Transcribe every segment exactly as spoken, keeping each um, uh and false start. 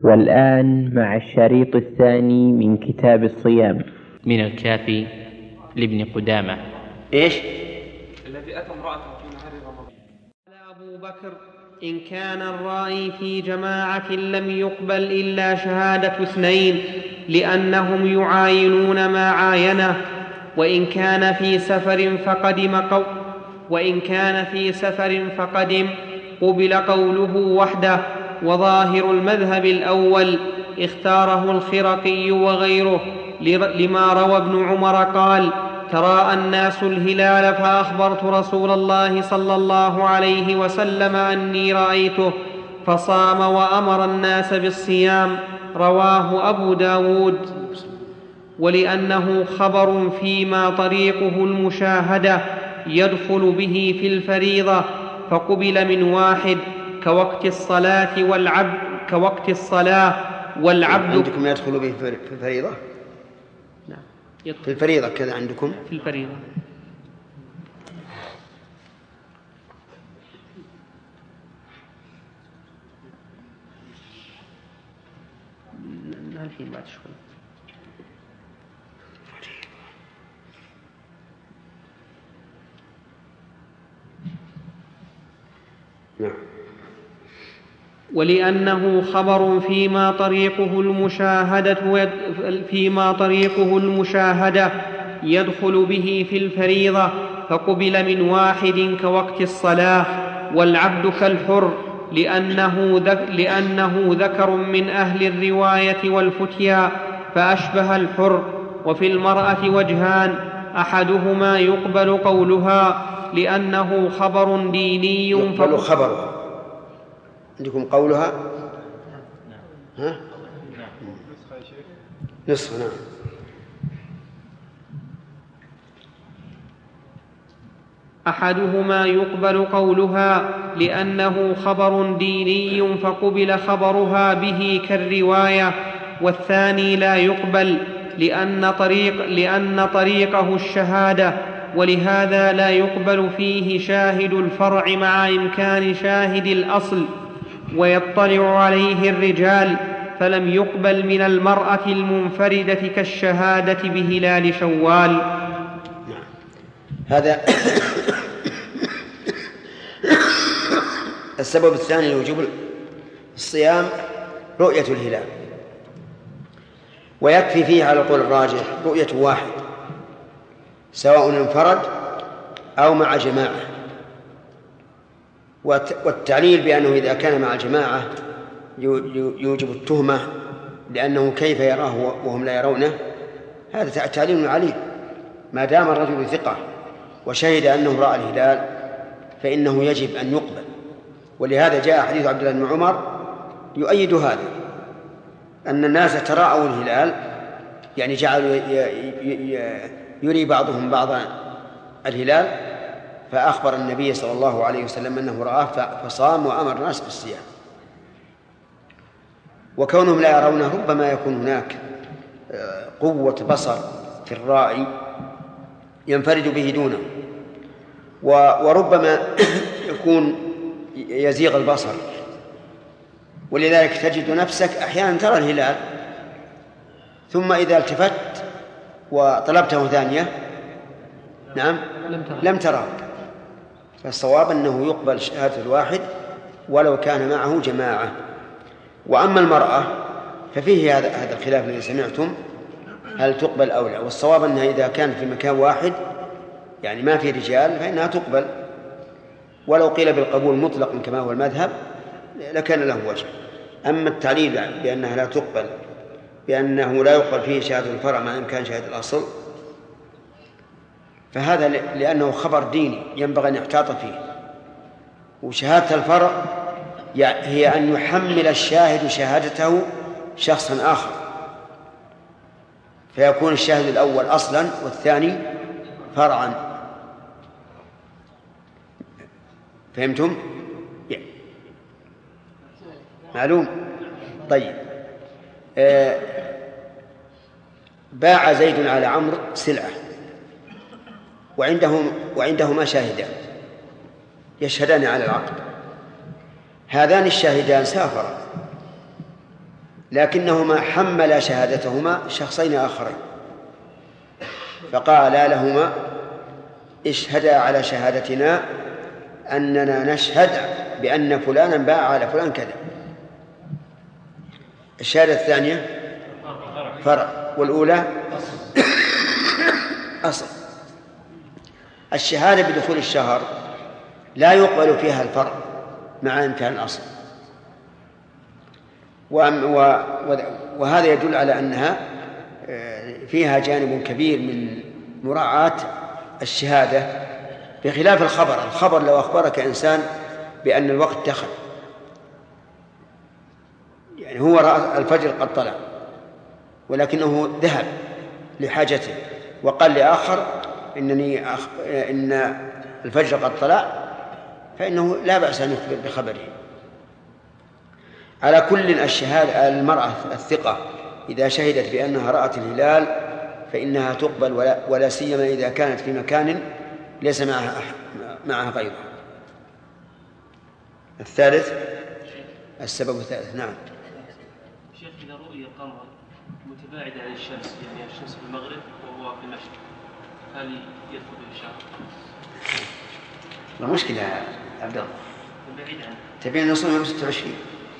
والآن مع الشريط الثاني من كتاب الصيام من الكافي لابن قدامة. إيش؟ الذي أتى امرأته في نهار رمضان. قال أبو بكر: إن كان الرائي في جماعة لم يقبل إلا شهادة اثنين لأنهم يعاينون ما عاينه، وإن كان في سفر فقدم قو وإن كان في سفر فقدم قبل قوله وحده. وظاهر المذهب الأول اختاره الخرقي وغيره لما روى ابن عمر قال: تراءى الناس الهلال فأخبرت رسول الله صلى الله عليه وسلم أني رأيته فصام وأمر الناس بالصيام. رواه أبو داود. ولأنه خبر فيما طريقه المشاهدة يدخل به في الفريضة فقبل من واحد كوقت الصلاة والعبد كوقت الصلاة والعبد. عندكم يدخل به في الفريضة؟ نعم، في الفريضة كذا عندكم؟ في الفريضة. الحين بعد شوي. نعم. ولأنه خبر فيما طريقه المشاهدة فيما طريقه المشاهدة يدخل به في الفريضة فقبل من واحد كوقت الصلاة والعبد كالحر، لأنه, ذك لأنه ذكر من أهل الرواية والفتيا فأشبه الحر. وفي المرأة وجهان: أحدهما يقبل قولها لأنه خبر ديني. يقبل خبرها. عندكم قولها؟ ها؟ نصف. نعم. أحدهما يقبل قولها لأنه خبر ديني فقبل خبرها به كالرواية، والثاني لا يقبل لأن, طريق لأن طريقه الشهادة، ولهذا لا يقبل فيه شاهد الفرع مع إمكان شاهد الأصل ويطلع عليه الرجال، فلم يقبل من المرأة المنفردة كالشهادة بهلال شوال. نعم. هذا السبب الثاني لوجوب الصيام رؤية الهلال، ويكفي فيه على القول الراجح رؤية واحد سواء انفرد أو مع جماعة. والتعليل بأنه إذا كان مع جماعة يوجب التهمة لأنه كيف يراه وهم لا يرونه، هذا تعليل عليل. ما دام الرجل ثقة وشهد أنه رأى الهلال فإنه يجب أن يقبل. ولهذا جاء حديث عبد الله بن عمر يؤيد هذا، أن الناس تراءوا الهلال، يعني جعلوا يري بعضهم بعضا الهلال، فأخبر النبي صلى الله عليه وسلم أنه رآه فصام وأمر الناس بالصيام. وكونهم لا يرونه ربما يكون هناك قوة بصر في الرائي ينفرد به دونه، وربما يكون يزيغ البصر، ولذلك تجد نفسك أحيانا ترى الهلال ثم إذا التفت وطلبته ثانية نعم لم تراه. فالصواب أنه يقبل شهادة الواحد ولو كان معه جماعة. وأما المرأة ففيه هذا هذا الخلاف الذي سمعتم هل تقبل أو لا، والصواب أنها إذا كانت في مكان واحد يعني ما في رجال فإنها تقبل، ولو قيل بالقبول مطلقا كما هو المذهب لكان له وجه. أما التعليل بأنها لا تقبل بأنه لا يقبل فيه شهادة الفرع مع إمكان شهادة الأصل، فهذا لأنه خبر ديني ينبغي أن يحتاط فيه. وشهادة الفرع هي أن يحمل الشاهد شهادته شخصا آخر، فيكون الشاهد الأول أصلا والثاني فرعا. فهمتم؟ معلوم؟ طيب. آه باع زيد على عمرو سلعة وعندهم وعندهما شاهدان يشهدان على العقد. هذان الشاهدان سافرا لكنهما حملا شهادتهما شخصين آخرين، فقالا لهما اشهدا على شهادتنا أننا نشهد بأن فلانا باع على فلان كذا. الشهادة الثانية فرع، والأولى أصل. الشهادة بدخول الشهر لا يقبل فيها الفرع مع إمكان الأصل، وهذا يدل على أنها فيها جانب كبير من مراعاة الشهادة، بخلاف الخبر. الخبر لو أخبرك إنسان بأن الوقت دخل، يعني هو رأى الفجر قد طلع ولكنه ذهب لحاجته وقال لآخر إنني أخ... إن الفجر قد طلع، فإنه لا بأس أن يخبر بخبره. على كل الشهادة المرأة الثقة إذا شهدت بأنها رأت الهلال فإنها تقبل، ولا, ولا سيما إذا كانت في مكان ليس معها معها غيره. الثالث السبب الثالث. نعم شيخ، إذا رؤي القمر متباعد عن الشمس، يعني الشمس في المغرب وهو في المشرق، هل يدخل في الشهر؟ لا مشكلة يا عبد الله، بعيد عنه. تبين نصوم يوم ستة وعشرين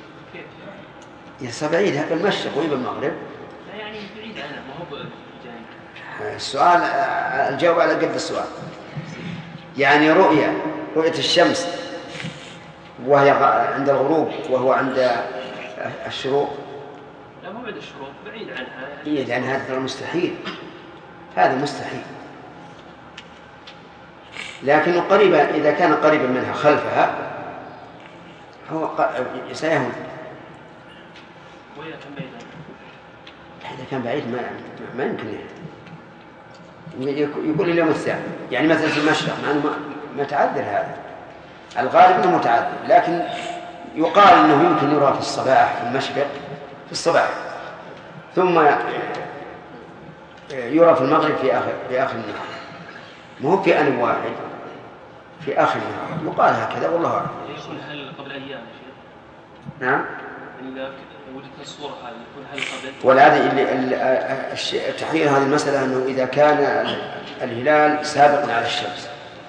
يا بعيد بالمشرق وين بالمغرب؟ لا يعني بعيد عنه، ما هو جانب. السؤال الجواب على قد السؤال. يعني رؤية رؤية الشمس وهي عند الغروب وهو عند الشروق، لا مو بعد الشروق، بعيد عنها. إيه، لأن هذا مستحيل، هذا مستحيل. لكن قريبا، إذا كان قريبا منها خلفها هو سيهون. وإذا كان بعيد إذا كان بعيد ما ما يمكن يقول اليوم الثاني، يعني مثلا في المشرق، مع أنه متعذر، هذا الغالب أنه متعذر، لكن يقال أنه يمكن يرى في الصباح في المشرق في الصباح، ثم يرى في المغرب في آخر في آخر النهار، ما هو في آن واحد، في آخر النهار. يقال هكذا والله أعلم. يكون هل قبل أيام يا شيخ؟ نعم. إذا وجدت الصورة هذه يكون هل قبل؟ والهذا تحرير هذه المسألة أنه إذا كان الهلال سابقا على الشمس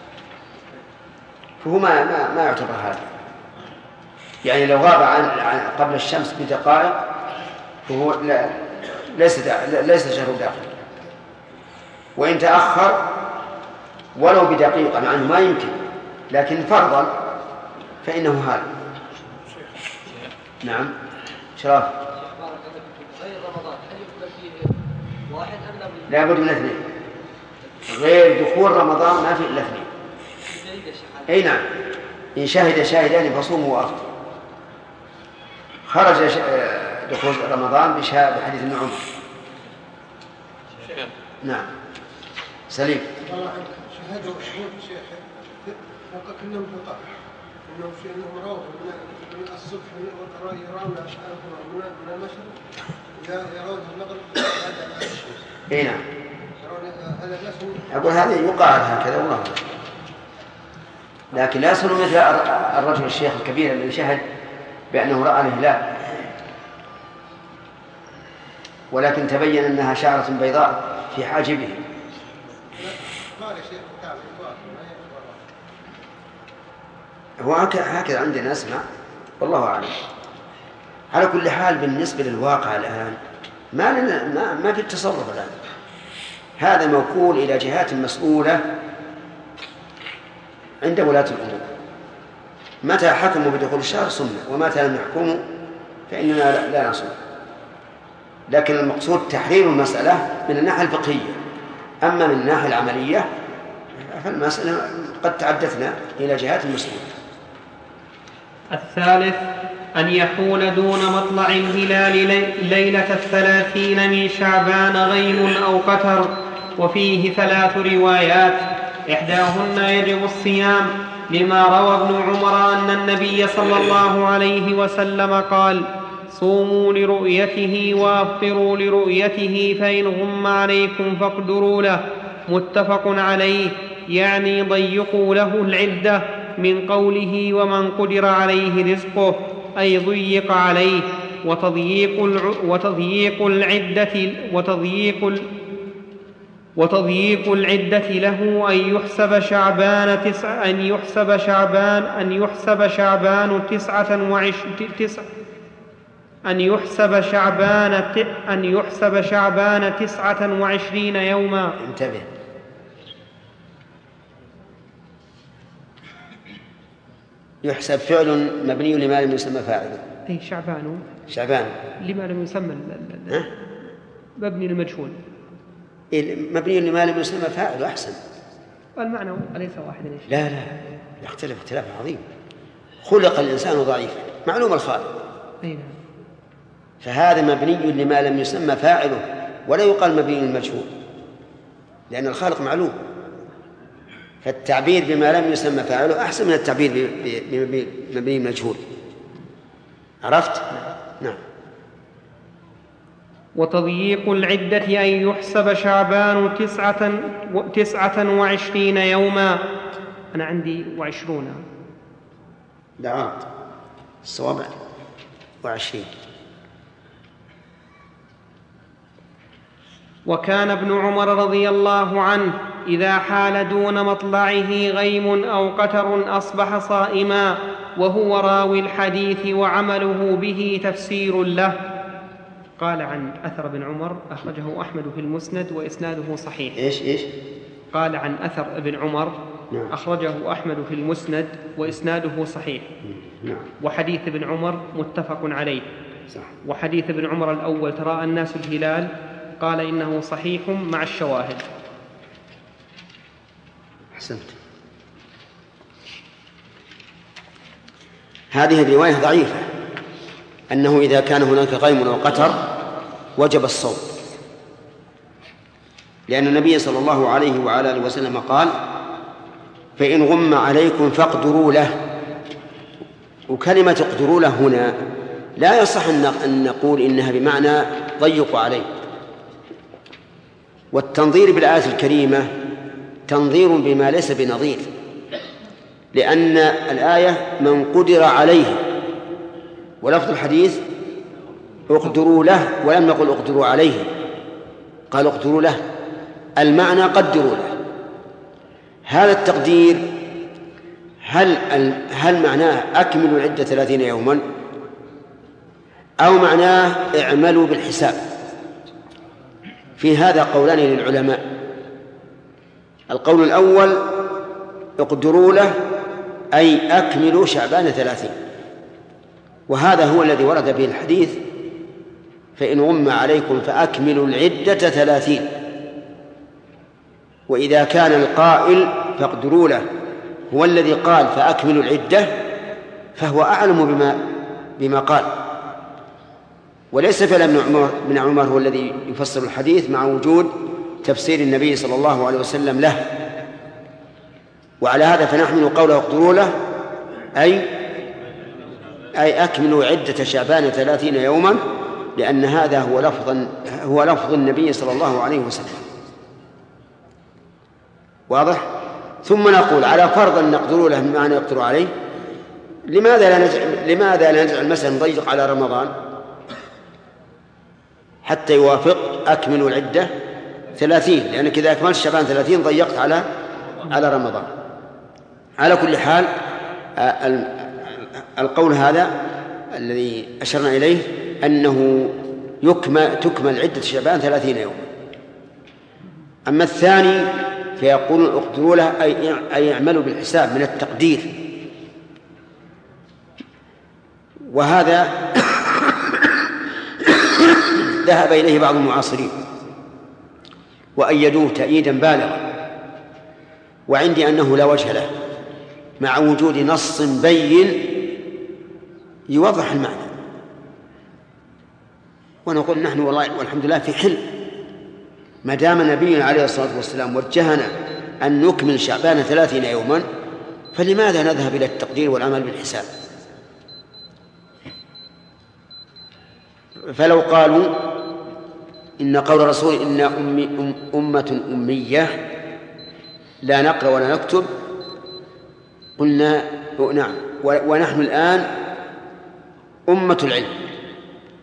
فهو ما ما, ما يعتبر هذا. يعني لو غاب عن قبل الشمس بدقائق فهو لا ليس ليس شهر داخل، وإن تأخر ولو بدقيقة مع أنه ما يمكن، لكن فرضا فإنه هذا. نعم شراف. غير رمضان هل يقبل فيه واحد أم لا؟ لا بد من اثنين، غير دخول رمضان ما في إلا اثنين. أي نعم، إن شهد شاهدان فصوموا وأفطروا. خرج دخول رمضان بحديث ابن عمر. نعم سليم. شهدوا شهود شيخ وكأنهم بطاق إنهم في إنهم روضوا من الصبح يرون من من المشرق يرون المغرب هذا الشمس. إيه نعم. يرون هذا الناس. أقول هذه يقال هكذا والله، لكن لا يصل مثل الرجل الشيخ الكبير الذي شهد بأنه رأى الهلال، ولكن تبين أنها شعرة بيضاء في حاجبه. هو هكذا عندنا نسمع والله أعلم. على كل حال بالنسبة للواقع الآن ما لنا ما, ما في التصرف الآن، هذا موكول إلى جهات مسؤولة عند ولاة الأمور. متى حكموا بدخول الشهر صمنا، ومتى لم يحكموا فإننا لا نصوم. لكن المقصود تحرير المسألة من الناحية الفقهية، أما من الناحية العملية فالمسألة قد تعدتنا إلى جهات المسؤولة. الثالث أن يحول دون مطلع الهلال ليلة الثلاثين من شعبان غيم أو قتر، وفيه ثلاث روايات، إحداهن يجب الصيام لما روى ابن عمر أن النبي صلى الله عليه وسلم قال: صوموا لرؤيته وأفطروا لرؤيته، فإن غم عليكم فاقدروا له. متفق عليه، يعني ضيقوا له العدة، من قوله ومن قدر عليه رزقه، أي ضيق عليه. وتضييق, الع... وتضييق العدة وتضييق ال... وتضييق العدة له أن يحسب شعبان تسع أن يحسب شعبان أن يحسب شعبان تسعة وعش تسع أن يحسب شعبان ت... أن يحسب شعبان تسعة وعشرين يوما. انتبه، يحسب فعل مبني لما لم يسمى فاعله. أي شعبان شعبان لما لم يسمى ال... ال... مبني للمجهول. مبني لما لم يسمى فاعله أحسن. المعنى أليس واحدا؟ لا لا يختلف اختلاف عظيم. خلق الإنسان ضعيفا معلوم الخالق، أي نعم. فهذا مبني لما لم يسمى فاعله ولا يقال مبني للمجهول، لأن الخالق معلوم. فالتعبير بما لم يسمى فاعله أحسن من التعبير بمبني للمجهول. عرفت؟ نعم. وتضييق العدة أن يحسب شعبان تسعة, تسعة وعشرين يوما. أنا عندي وعشرون. دعوت الصواب وعشرين. وكان ابن عمر رضي الله عنه إذا حال دون مطلعه غيم أو قتر أصبح صائما، وهو راوي الحديث وعمله به تفسير له. قال عن أثر ابن عمر أخرجه أحمد في المسند وإسناده صحيح. إيش إيش؟ قال عن أثر ابن عمر نعم. أخرجه أحمد في المسند وإسناده صحيح. نعم. وحديث ابن عمر متفق عليه. صح. وحديث ابن عمر الأول تراءى الناس الهلال قال إنه صحيح مع الشواهد. أحسنت. هذه الرواية ضعيفة، أنه إذا كان هناك غيم أو قتر وجب الصوم، لأن النبي صلى الله عليه وعلى آله وسلم قال: فإن غم عليكم فاقدروا له. وكلمة اقدروا له هنا لا يصح أن نقول إنها بمعنى ضيقوا عليه. والتنظير بالآية الكريمة تنظير بما ليس بنظير، لأن الآية من قدر عليه، ولفظ الحديث اقدروا له ولم يقل اقدروا عليه، قال اقدروا له، المعنى قدروا له. هذا التقدير هل هل معناه أكملوا العدة ثلاثين يوما، أو معناه اعملوا بالحساب؟ في هذا قولان للعلماء. القول الأول اقدروا له أي أكملوا شعبان ثلاثين، وهذا هو الذي ورد به الحديث: فإن غم عليكم فأكملوا العدة ثلاثين. وإذا كان القائل فاقدروا له هو الذي قال فأكملوا العدة، فهو أعلم بما بما قال، وليس فعل ابن عمر بن عمر هو الذي يفسر الحديث مع وجود تفسير النبي صلى الله عليه وسلم له. وعلى هذا فنحمل قوله اقدروا له أي أي أكملوا عدة شعبان ثلاثين يوما، لأن هذا هو لفظ هو لفظ النبي صلى الله عليه وسلم. واضح؟ ثم نقول على فرض أن نقدروا له بمعنى يقدروا عليه، لماذا لا نجعل لماذا لا نجعل مثلا نضيق على رمضان حتى يوافق أكملوا العدة ثلاثين، لأنك إذا أكملت شعبان ثلاثين ضيقت على على رمضان. على كل حال القول هذا الذي أشرنا إليه أنه يكمل تكمل عدة شعبان ثلاثين يوم. أما الثاني فيقول اقدروا له أي أي اعملوا بالحساب من التقدير، وهذا ذهب إليه بعض المعاصرين وأيدوه تأييدا بالغا، وعندي أنه لا وجه له مع وجود نص بين يوضح المعنى. ونقول نحن والله والحمد لله في حل، ما دام نبينا عليه الصلاة والسلام وجهنا أن نكمل شعبان ثلاثين يوما، فلماذا نذهب إلى التقدير والعمل بالحساب؟ فلو قالوا إن قول الرسول إن أمي أم أمة أمية لا نقرأ ولا نكتب، قلنا نعم، ونحن الآن أمة العلم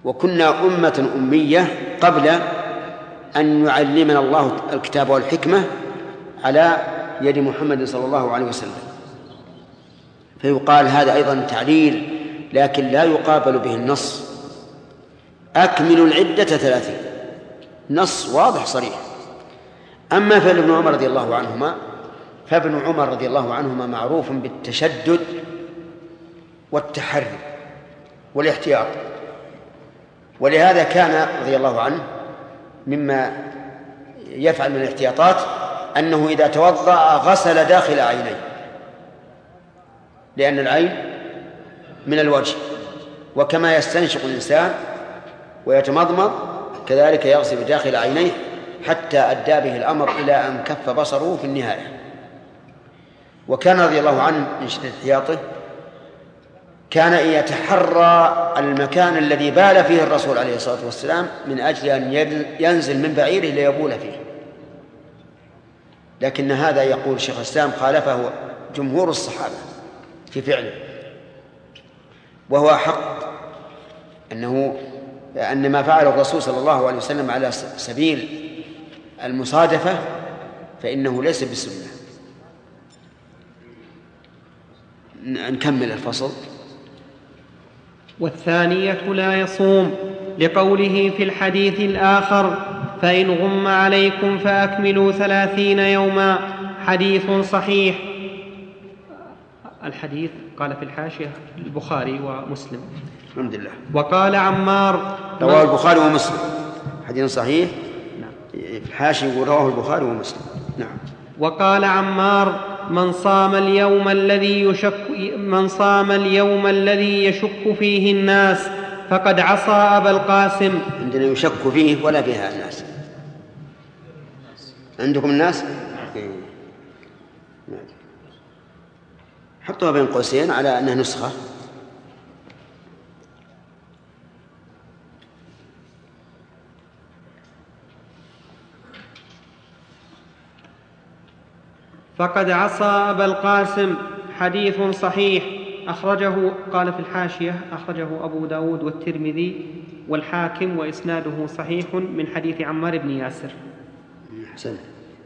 وكنا أمة أمية قبل أن يعلمنا الله الكتاب والحكمة على يد محمد صلى الله عليه وسلم. فيقال هذا أيضا تعليل، لكن لا يقابل به النص. أكملوا العدة ثلاثين، نص واضح صريح. أما فعل ابن عمر رضي الله عنهما، فابن عمر رضي الله عنهما معروف بالتشدد والتحري والاحتياط، ولهذا كان رضي الله عنه مما يفعل من الاحتياطات أنه إذا توضأ غسل داخل عينيه، لأن العين من الوجه، وكما يستنشق الإنسان ويتمضمض كذلك يغسل داخل عينيه حتى أدى به الأمر إلى أن كف بصره في النهاية. وكان رضي الله عنه من شدة احتياطه كان يتحرى المكان الذي بال فيه الرسول عليه الصلاة والسلام من أجل أن ينزل من بعيره ليبول فيه. لكن هذا يقول شيخ الإسلام خالفه جمهور الصحابة في فعله، وهو حق أنه أن ما فعله الرسول صلى الله عليه وسلم على سبيل المصادفة فإنه ليس بسنة. نكمل الفصل. والثانية لا يصوم، لقوله في الحديث الآخر: فإن غم عليكم فأكملوا ثلاثين يوما، حديث صحيح. الحديث قال في الحاشية البخاري ومسلم. الحمد لله. وقال عمار رواه البخاري ومسلم، حديث صحيح. نعم. في الحاشية رواه البخاري ومسلم. نعم. وقال عمار: من صام اليوم الذي يشك من صام اليوم الذي يشك فيه الناس فقد عصى أبا القاسم. عندنا يشك فيه ولا بها الناس. عندكم الناس؟ حطوها بين قوسين على أنها نسخة. فقد عصى أبا القاسم، حديث صحيح. أخرجه قال في الحاشية أخرجه أبو داود والترمذي والحاكم وإسناده صحيح من حديث عمار بن ياسر. حسن.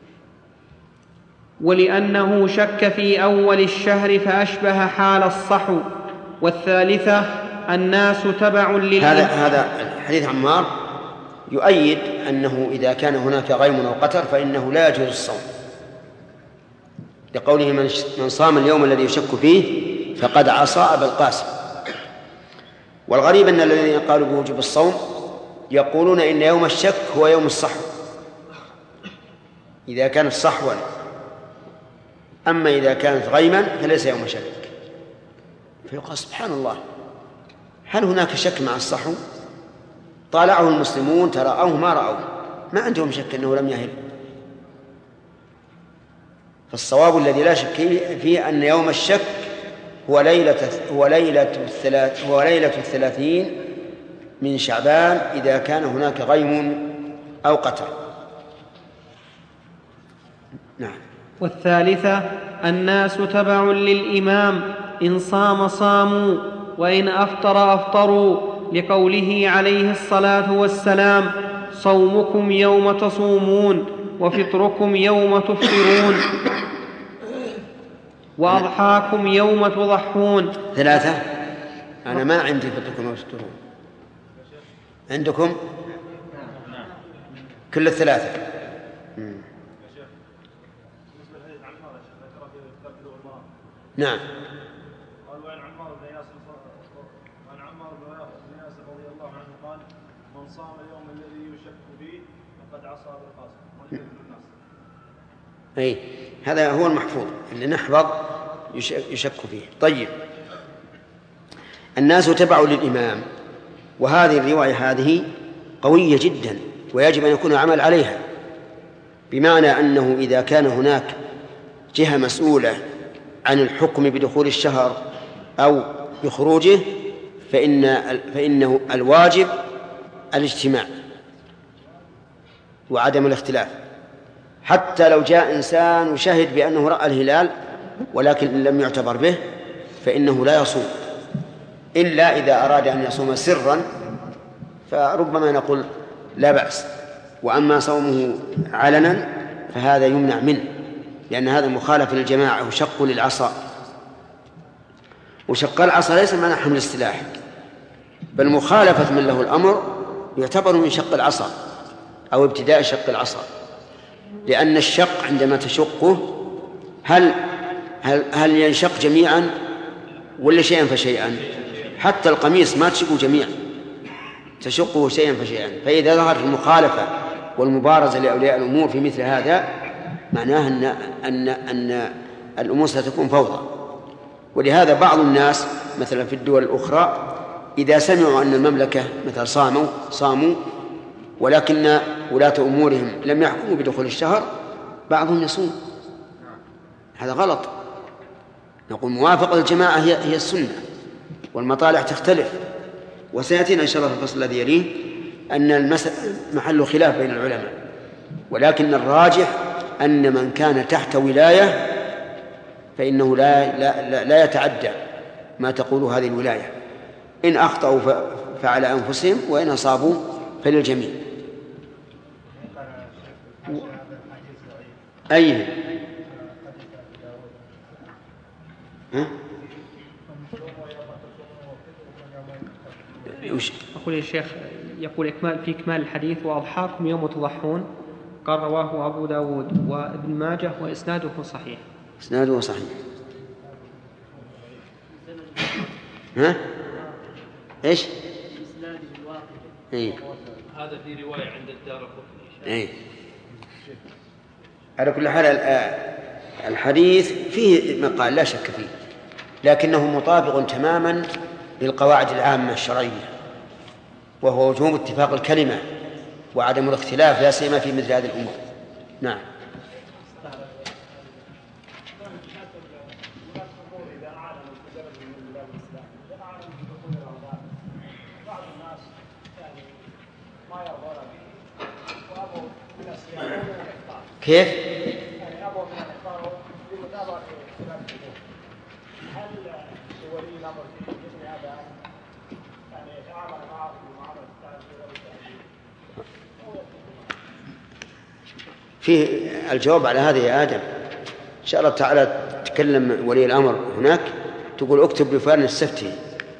ولأنه شك في أول الشهر فأشبه حال الصحو. والثالثة: الناس تبع للإمام. هذا هذا حديث عمار يؤيد أنه إذا كان هناك غيم أو قتر فإنه لا يجوز الصوم، لقوله: من صام اليوم الذي يشك فيه فقد عصى أبا القاسم. والغريب أن الذين قالوا بوجوب الصوم يقولون إن يوم الشك هو يوم الصحو إذا كانت صحوا، أما إذا كانت غيما فليس يوم شك. فيقال سبحان الله، هل هناك شك مع الصحو؟ طالعه المسلمون ترأوه ما رأوه، ما عندهم شك أنه لم يهل. فالصواب الذي لا شك فيه أن يوم الشك هو ليلة هو ليلة الثلاث هو ليلة الثلاثين من شعبان إذا كان هناك غيم أو قتر. نعم. والثالثة: الناس تبع للإمام، إن صام صاموا وإن أفطر أفطروا، لقوله عليه الصلاة والسلام: صومكم يوم تصومون وفطركم يوم تفطرون وأضحاكم يوم تضحون. ثلاثة. أنا ما عندي فطركم يوم تفطرون، عندكم كل الثلاثة. نعم. قال: وعن عمار بن ياسر وعن عمار بن ياسر رضي الله عنه قال: من صام اليوم الذي يشك فيه فقد عصى أبا القاسم. أي هذا هو المحفوظ اللي نحفظ يشك فيه. طيب، الناس تبع للإمام، وهذه الرواية هذه قوية جدا ويجب أن يكون العمل عليها، بمعنى أنه إذا كان هناك جهة مسؤولة عن الحكم بدخول الشهر أو بخروجه فإن فإنه الواجب الاجتماع وعدم الاختلاف، حتى لو جاء إنسان وشهد بأنه رأى الهلال ولكن لم يعتبر به فإنه لا يصوم، إلا إذا أراد أن يصوم سرا فربما نقول لا بأس. وأما صومه علنا فهذا يمنع منه، لأن هذا مخالف للجماعة وشق للعصا، وشق العصا ليس معنى حمل السلاح، بل مخالفة من له الأمر يعتبر من شق العصا أو ابتداء شق العصا، لأن الشق عندما تشقه هل هل هل ينشق جميعا ولا شيئا فشيئا؟ حتى القميص ما تشقه جميعا، تشقه شيئا فشيئا. فإذا ظهرت المخالفة والمبارزة لأولياء الأمور في مثل هذا معناه أن أن أن الأمور ستكون فوضى. ولهذا بعض الناس مثلا في الدول الأخرى إذا سمعوا أن المملكة مثلا صاموا صاموا ولكن ولاة أمورهم لم يحكموا بدخول الشهر بعضهم يصوم. هذا غلط. نقول موافقة الجماعة هي هي السنة، والمطالع تختلف. وسيأتينا إن شاء الله في الفصل الذي يليه أن المسألة محل خلاف بين العلماء، ولكن الراجح أن من كان تحت ولاية فإنه لا, لا, لا, لا يتعدى ما تقول هذه الولاية. إن أخطأوا فعلى أنفسهم، وإن أصابوا فللجميع. أي ها؟ أقول يا شيخ، يقول إكمال في إكمال الحديث: وأضحاكم يوم تضحون، قال رواه أبو داود وابن ماجه وإسناده صحيح. إسناده صحيح. ها؟ إيش؟ إسناده الواقع. إيه. هذا في رواية عند الدارقطني. إيه. على كل حال الحديث فيه مقال لا شك فيه، لكنه مطابق تماما للقواعد العامة الشرعية، وهو وجوب اتفاق الكلمة وعدم الاختلاف، لا سيما في مثل هذه الأمور. نعم. كيف؟ فيه الجواب على هذا يا آدم. إن شاء الله تعالى تكلم ولي الأمر هناك، تقول اكتب لفلان السفتي،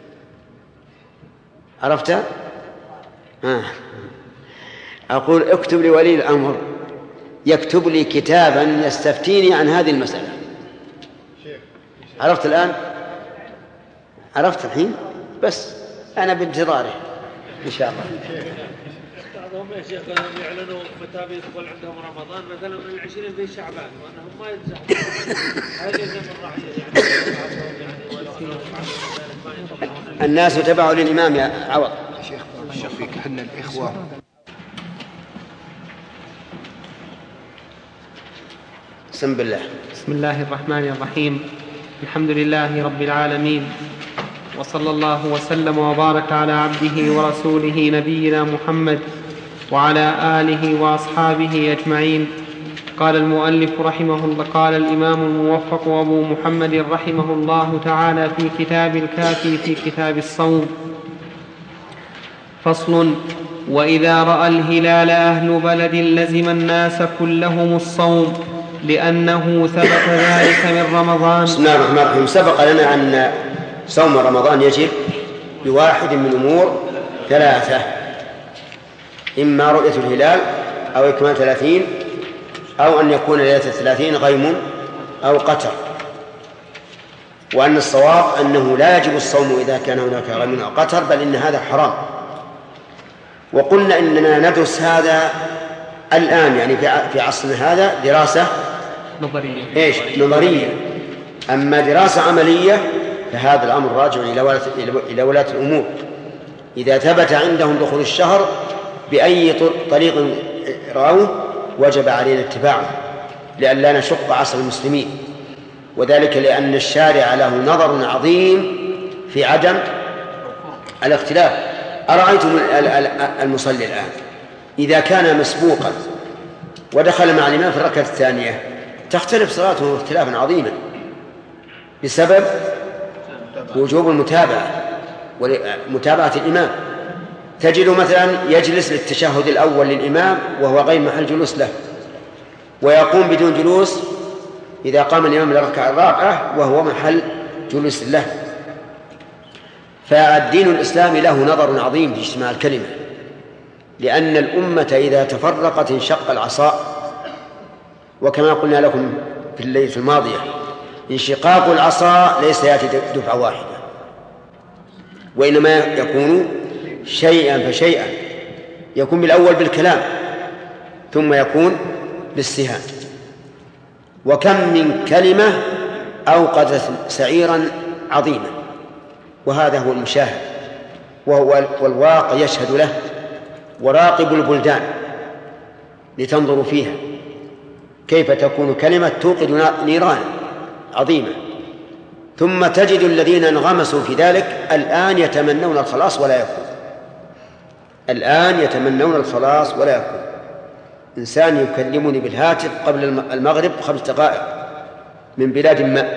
عرفت؟ آه. أقول اكتب لولي الأمر يكتب لي كتابا يستفتيني عن هذه المسألة. عرفت الآن؟ عرفت الحين؟ بس أنا بانتظاره إن شاء الله. بعضهم يا شيخ كانوا يعلنوا متى بيدخل عندهم رمضان، مثلا من العشرين في شعبان، وأنهم ما ينزحون. هل يلزم الرعية يعني الناس تبعوا للإمام يا عوض. شيخ الشيخ فيك حنا الإخوة. بسم الله. بسم الله الرحمن الرحيم. الحمد لله رب العالمين، وصلى الله وسلم وبارك على عبده ورسوله نبينا محمد وعلى آله وأصحابه أجمعين. قال المؤلف رحمه الله، قال الإمام الموفق أبو محمد رحمه الله تعالى في كتاب الكافي في كتاب الصوم: فصل: وإذا رأى الهلال أهل بلد لزم الناس كلهم الصوم، لأنه ثبت ذلك من رمضان. بسم الله الرحمن الرحيم. سبق لنا أن صوم رمضان يجب بواحد من أمور ثلاثة: إما رؤية الهلال أو إكمال ثلاثين، أو أن يكون ليلة الثلاثين غيم أو قتر. وأن الصواب أنه لا يجب الصوم إذا كان هناك غيم أو قتر، بل إن هذا حرام. وقلنا إننا ندرس هذا الآن، يعني في عصرنا هذا دراسة نظرية. إيش؟ نظرية. أما دراسة عملية فهذا الأمر راجع إلى ولاة الأمور. إذا ثبت عندهم دخول الشهر بأي طريق رأوه وجب علينا اتباعه، لئلا نشق عصر المسلمين. وذلك لأن الشارع له نظر عظيم في عدم الاختلاف. أرأيتم المصلي الآن إذا كان مسبوقا ودخل مع الإمام في الركعة الثانية تختلف صلاته اختلافا عظيما بسبب وجوب المتابعة ومتابعة الإمام. تجد مثلا يجلس للتشهد الأول للإمام وهو غير محل جلوس له، ويقوم بدون جلوس إذا قام الإمام للركعة الرابعة وهو محل جلوس له. فالدين الإسلامي له نظر عظيم في اجتماع الكلمة، لأن الأمة إذا تفرقت انشق العصاء، وكما قلنا لكم في الليلة الماضية انشقاق العصا ليس يأتي دفعة واحدة، وإنما يكون شيئا فشيئا، يكون بالأول بالكلام ثم يكون بالسهام. وكم من كلمة أوقدت سعيرا عظيما، وهذا هو المشاهد وهو والواقع يشهد له. وراقبوا البلدان لتنظروا فيها كيف تكون كلمة توقد نيران عظيمة، ثم تجد الذين انغمسوا في ذلك الآن يتمنون الخلاص ولا يكون، الآن يتمنون الخلاص ولا يكون. إنسان يكلمني بالهاتف قبل المغرب خمس دقائق من بلاد ما،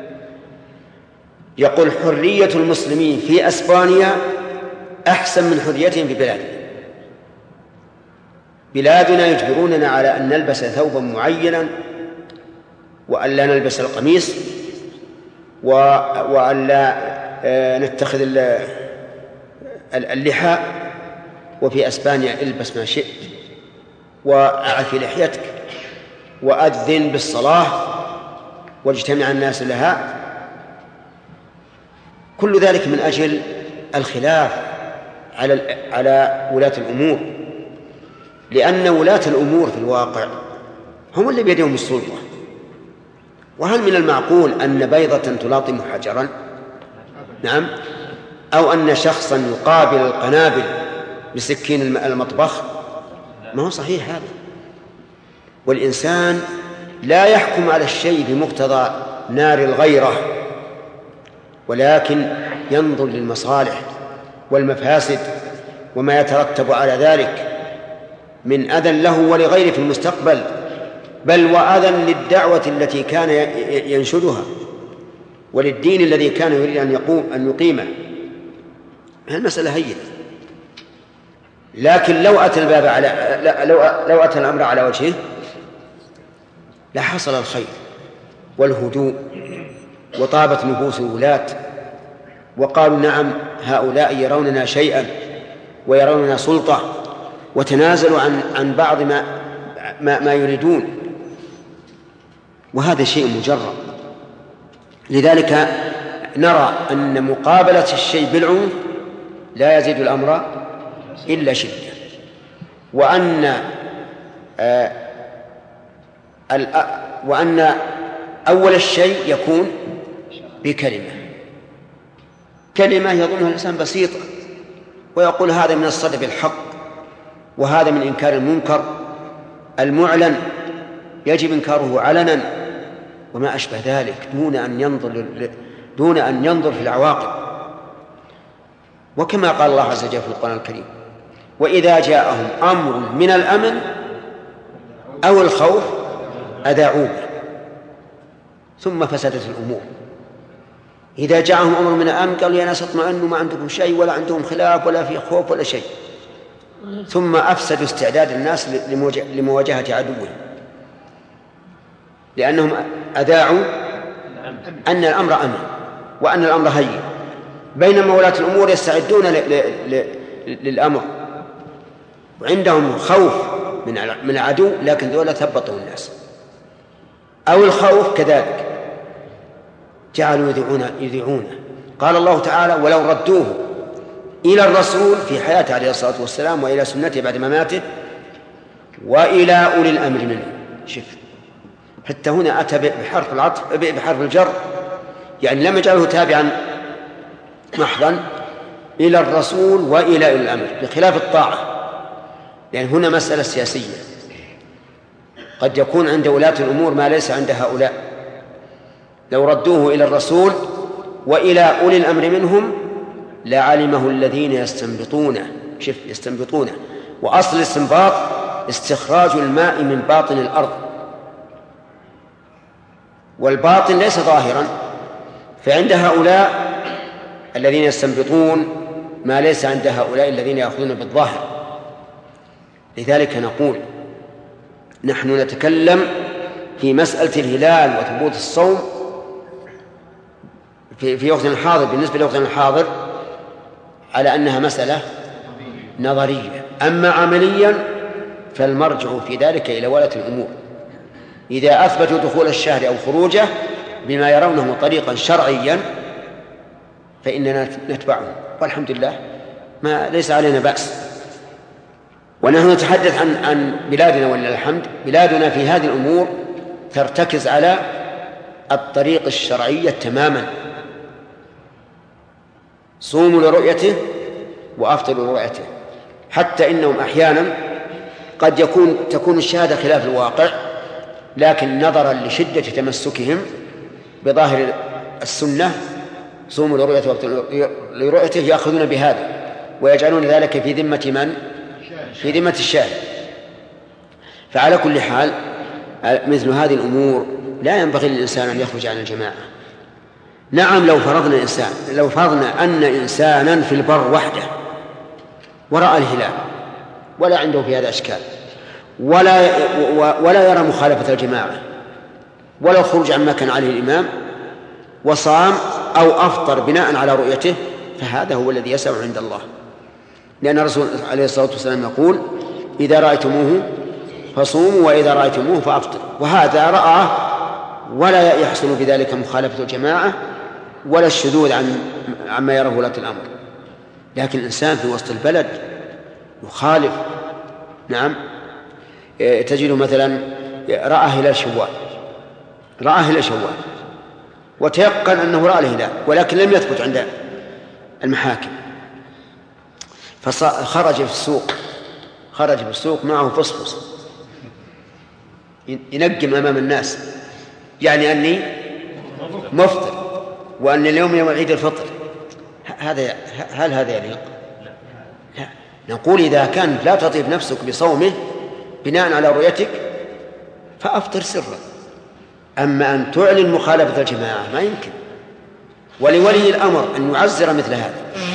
يقول حرية المسلمين في أسبانيا أحسن من حريتهم في بلادنا. بلادنا يجبروننا على أن نلبس ثوبا معينا وأن لا نلبس القميص وأن لا نتخذ اللحى، وفي أسبانيا البس ما شئت وأعف لحيتك وأذن بالصلاة واجتمع الناس لها. كل ذلك من أجل الخلاف على على ولاة الأمور، لأن ولاة الأمور في الواقع هم اللي بيدهم السلطة. وهل من المعقول أن بيضة تلاطم حجرا؟ نعم. أو أن شخصا يقابل القنابل بسكين المطبخ؟ ما هو صحيح هذا. والإنسان لا يحكم على الشيء بمقتضى نار الغيرة، ولكن ينظر للمصالح والمفاسد وما يترتب على ذلك من أذى له ولغيره في المستقبل، بل وأذى للدعوة التي كان ينشدها وللدين الذي كان يريد أن يقوم أن يقيمه. المسألة هينة، لكن لو أتى الباب على لو لو أتى الأمر على وجهه لحصل الخير والهدوء وطابت نفوس الولاة، وقالوا نعم هؤلاء يروننا شيئا ويروننا سلطة، وتنازلوا عن عن بعض ما ما, ما يريدون، وهذا شيء مجرد. لذلك نرى أن مقابلة الشيء بالعنف لا يزيد الأمر إلا شدة، وأن آه وأن أول الشيء يكون بكلمة كلمة يظنها الإنسان بسيطة ويقول هذا من الصدق بالحق وهذا من إنكار المنكر المعلن يجب إنكاره علنا وما أشبه ذلك، دون أن ينظر دون أن ينظر في العواقب. وكما قال الله عز وجل في القرآن الكريم: وإذا جاءهم أمر من الأمن أو الخوف أذاعوا به ثم فسدت الأمور. إذا جاءهم أمر من الأمن قالوا يا ناس اطمئنوا ما عندكم شيء ولا عندهم خلاف ولا في خوف ولا شيء، ثم أفسدوا استعداد الناس لمواجهة عدوهم، لأنهم أذاعوا أن الأمر أمن وأن الأمر هين، بينما ولاة الأمور يستعدون للأمر وعندهم خوف من العدو، لكن ذولا ثبطوا الناس. أو الخوف كذلك جعلوا يذيعون يذيعون قال الله تعالى: ولو ردوه إلى الرسول في حياته عليه الصلاة والسلام وإلى سنته بعد مماته وإلى أولي الأمر منه. شوف حتى هنا أتى بحرف العطف بحرف الجر، يعني لم يجعله تابعا محضا إلى الرسول وإلى أولي الأمر، بخلاف الطاعة، لأن هنا مسألة سياسية قد يكون عند ولاة الأمور ما ليس عند هؤلاء. لو ردوه إلى الرسول وإلى أولي الأمر منهم لعلمه الذين يستنبطونه. شوف يستنبطونه، وأصل الاستنباط استخراج الماء من باطن الأرض، والباطن ليس ظاهرا، فعند هؤلاء الذين يستنبطون ما ليس عند هؤلاء الذين يأخذون بالظاهر. لذلك نقول نحن نتكلم في مسألة الهلال وثبوت الصوم في, في وقتنا الحاضر بالنسبة لوقتنا الحاضر على أنها مسألة نظرية. أما عمليا فالمرجع في ذلك إلى ولاة الأمور، إذا أثبتوا دخول الشهر أو خروجه بما يرونه طريقا شرعيا فإننا نتبعه، والحمد لله ما ليس علينا بأس. ونحن نتحدث عن عن بلادنا ولله الحمد، بلادنا في هذه الأمور ترتكز على الطريق الشرعية تماما، صوموا لرؤيته وأفطروا لرؤيته، حتى إنهم أحيانا قد يكون تكون الشهادة خلاف الواقع، لكن نظرا لشدة تمسكهم بظاهر السنة صوموا لرؤيته لرؤيته يأخذون بهذا ويجعلون ذلك في ذمة من؟ في ذمة الشاهد. فعلى كل حال مثل هذه الأمور لا ينبغي للإنسان أن يخرج عن الجماعة. نعم لو فرضنا إنسان لو فرضنا أن إنسانا في البر وحده ورأى الهلال ولا عنده في هذا أشكال ولا ولا يرى مخالفة الجماعة ولا الخروج عما كان عليه الإمام وصام أو أفطر بناء على رؤيته، فهذا هو الذي يسع عند الله، لأن الرسول عليه الصلاة والسلام يقول إذا رأيتموه فصوموا وإذا رأيتموه فأفطروا. وهذا رأى ولا يحصل بذلك مخالفة الجماعة ولا الشذوذ عن عما يراه ولاة الأمر. لكن الإنسان في وسط البلد يخالف، نعم تجد مثلا رأى هلال شوال رأى هلال شوال وتيقن أنه رأى الهلال ولكن لم يثبت عند المحاكم، فخرج في السوق خرج في السوق معه فصفص ينقم أمام الناس، يعني أني مفطر وأن اليوم يوم عيد الفطر. هذا هل هذا يليق؟ لا. نقول إذا كان لا تطيب نفسك بصومه بناء على رؤيتك فأفطر سرا، أما أن تعلن مخالفة الجماعة ما يمكن. ولولي الأمر أن يعزر مثل هذا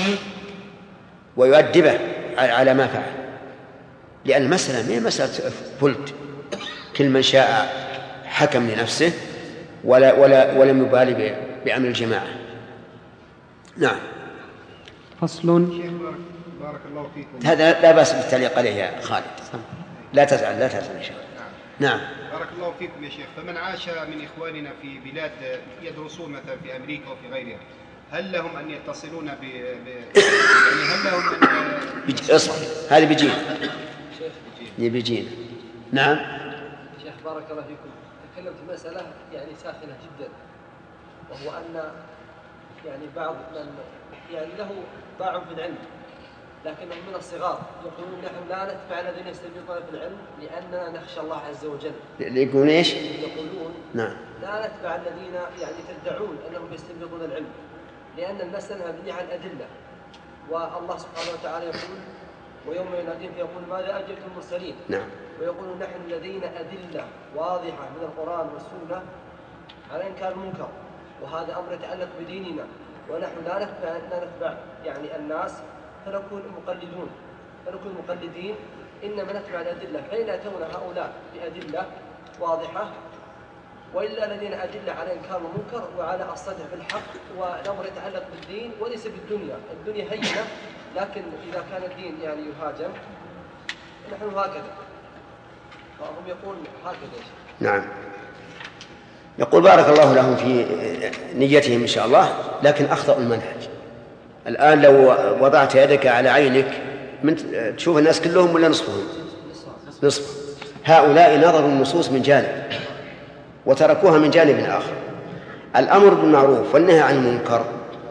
ويؤدبه على ما فعل، لأن المسألة ما هي مسألة فلت كل من شاء حكم لنفسه ولا ولا ولم يبالي بأمر الجماعة. نعم. فصل. بارك الله فيكم. هذا لا بأس بالتعليق عليه يا خالد، لا تزعل لا تزعل إن شاء الله. نعم. بارك الله فيكم يا شيخ. فمن عاش من إخواننا في بلاد يدرسون مثلا في أمريكا وفي غيرها، هل لهم أن يتصلون ب... ب... يعني هل لهم أن بج... اصبر هذه بيجينا بيجينا نعم. شيخ بارك الله فيكم، تكلمت في مسألة يعني ساخنة جدا، وهو أن يعني بعض من يعني له باع في العلم لكنهم من الصغار يقولون نحن لا نتبع الذين يستنبطون في العلم لأننا نخشى الله عز وجل. يقولون ايش؟ يقولون نعم لا نتبع الذين يعني تدعون أنهم يستنبطون العلم لأن المسألة مبنية على الأدلة، والله سبحانه وتعالى يقول ويوم يناديهم فيقول ماذا أجبتم المرسلين. نعم. ويقول نحن الذين أدلة واضحة من القرآن والسنة على إنكار المنكر، وهذا أمر يتعلق بديننا، ونحن لا نتبع لا نتبع يعني الناس فنكون مقلدون فنكون مقلدين، إنما نتبع الأدلة، فإن أتونا هؤلاء بأدلة واضحة وإلا الذين أدلة على إنكار المنكر وعلى الصدع بالحق، والأمر يتعلق بالدين وليس بالدنيا. الدنيا هينة، لكن إذا كان الدين يعني يهاجم نحن هكذا، فهم يقول هكذا. نعم. يقول بارك الله لهم في نيتهم إن شاء الله، لكن أخطأوا المنهج. الآن لو وضعت يدك على عينك من تشوف الناس كلهم ولا نصفهم؟ نصف. هؤلاء نظروا النصوص من جانب وتركوها من جانب آخر. الأمر بالمعروف والنهي عن المنكر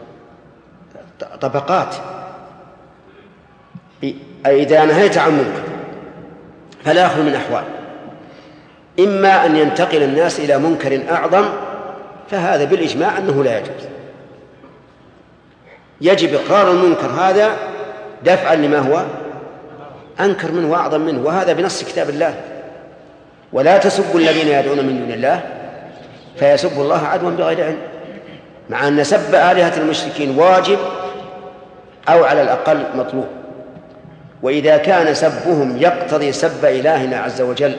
طبقات. إذا نهيت عن منكر فلا يخلو من أحوال، إما أن ينتقل الناس إلى منكر أعظم، فهذا بالإجماع أنه لا يجوز، يجب إقرار المنكر هذا دفعا لما هو أنكر منه وأعظم منه، وهذا بنص كتاب الله. ولا تسبوا الذين يدعون من دون الله فيسبوا الله عدوا بغير علم، مع أن سب آلهة المشركين واجب أو على الأقل مطلوب. وإذا كان سبهم يقتضي سب إلهنا عز وجل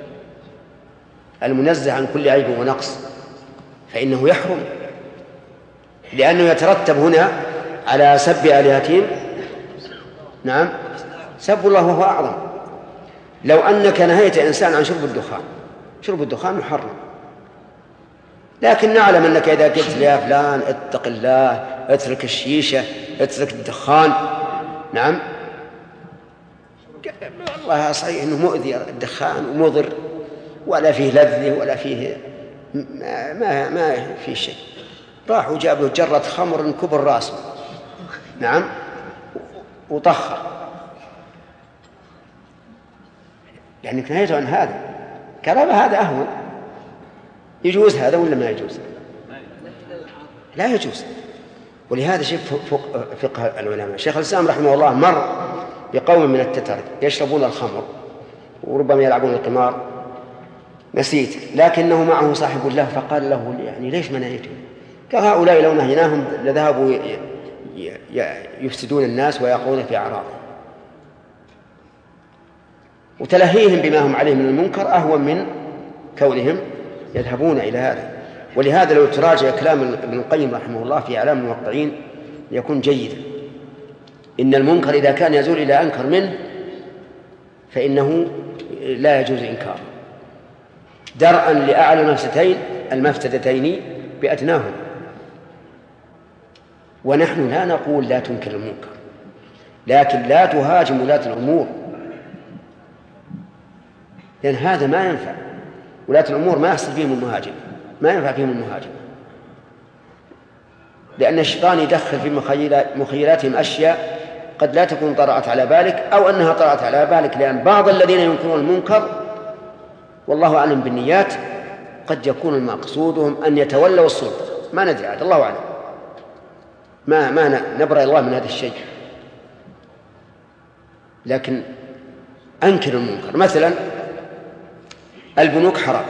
المنزه عن كل عيب ونقص فإنه يحرم، لأنه يترتب هنا على سب آلهتهم نعم سب الله وهو أعظم. لو أنك نهيت إنسان عن شرب الدخان، شرب الدخان محرم، لكن نعلم أنك إذا قلت يا فلان اتق الله، اترك الشيشة، اترك الدخان، نعم والله صحيح أنه مؤذي الدخان ومضر ولا فيه لذة ولا فيه ما, ما, ما فيه شيء. راحوا جابوا جرة خمر كبر راسه نعم وطخر، يعني نهيته عن هذا كلام هذا أهون. يجوز هذا ولا ما يجوز؟ لا يجوز. ولهذا شوف فقه العلماء. شيخ الإسلام رحمه الله مر بقوم من التتر يشربون الخمر وربما يلعبون القمار، نسيت، لكنه معه صاحب الله فقال له يعني ليش منعتم؟ قال هؤلاء لو نهيناهم لذهبوا يفسدون الناس ويقعون في أعراضهم، وتلهيهم بما هم عليه من المنكر أهون من كونهم يذهبون إلى هذا. ولهذا لو تراجع كلام ابن القيم رحمه الله في إعلام الموقعين يكون جيدا. إن المنكر إذا كان يزول إلى أنكر منه فإنه لا يجوز إنكاره درءا لأعلى مفسدتين المفسدتين بأدناهم. ونحن لا نقول لا تنكر المنكر، لكن لا تهاجم ولاة الأمور، لأن هذا ما ينفع. ولاة الأمور ما يحصل فيهم المهاجم، ما ينفع فيهم المهاجم، لأن الشيطان يدخل في مخيلاتهم أشياء قد لا تكون طرأت على بالك أو أنها طرأت على بالك، لأن بعض الذين ينكرون المنكر والله أعلم بالنيات قد يكون مقصودهم أن يتولوا السلطة، ما ندري عاد الله أعلم، ما ما نبرأ الله من هذا الشيء. لكن أنكر المنكر. مثلا البنوك حرام،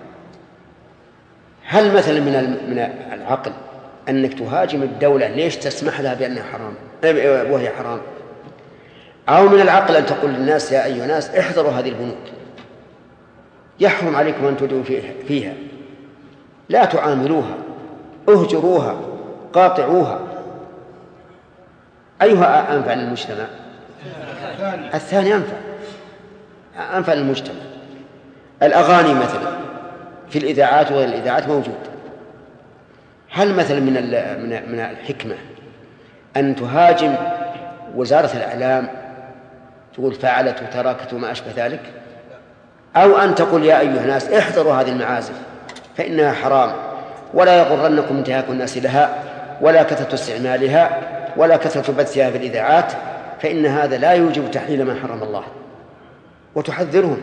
هل مثلا من من العقل أنك تهاجم الدولة ليش تسمح لها بأنها حرام وهي حرام؟ أو من العقل أن تقول للناس يا أيها الناس احذروا هذه البنوك، يحرم عليكم أن تدعوا فيها، لا تعاملوها، اهجروها، قاطعوها. أيها أنفع للمجتمع؟ الثاني أنفع أنفع للمجتمع. الأغاني مثلا في الإذاعات وغير الإذاعات موجود، هل مثلا من من الحكمة أن تهاجم وزارة الإعلام تقول فعلت وتركت وما أشبه ذلك، أو أن تقول يا أيها الناس احذروا هذه المعازف فإنها حرام، ولا يغرنكم انتهاك الناس لها ولا كثرة استعمالها ولا كثرة بثها في الإذاعات، فإن هذا لا يوجب تحليل ما حرم الله، وتحذرهم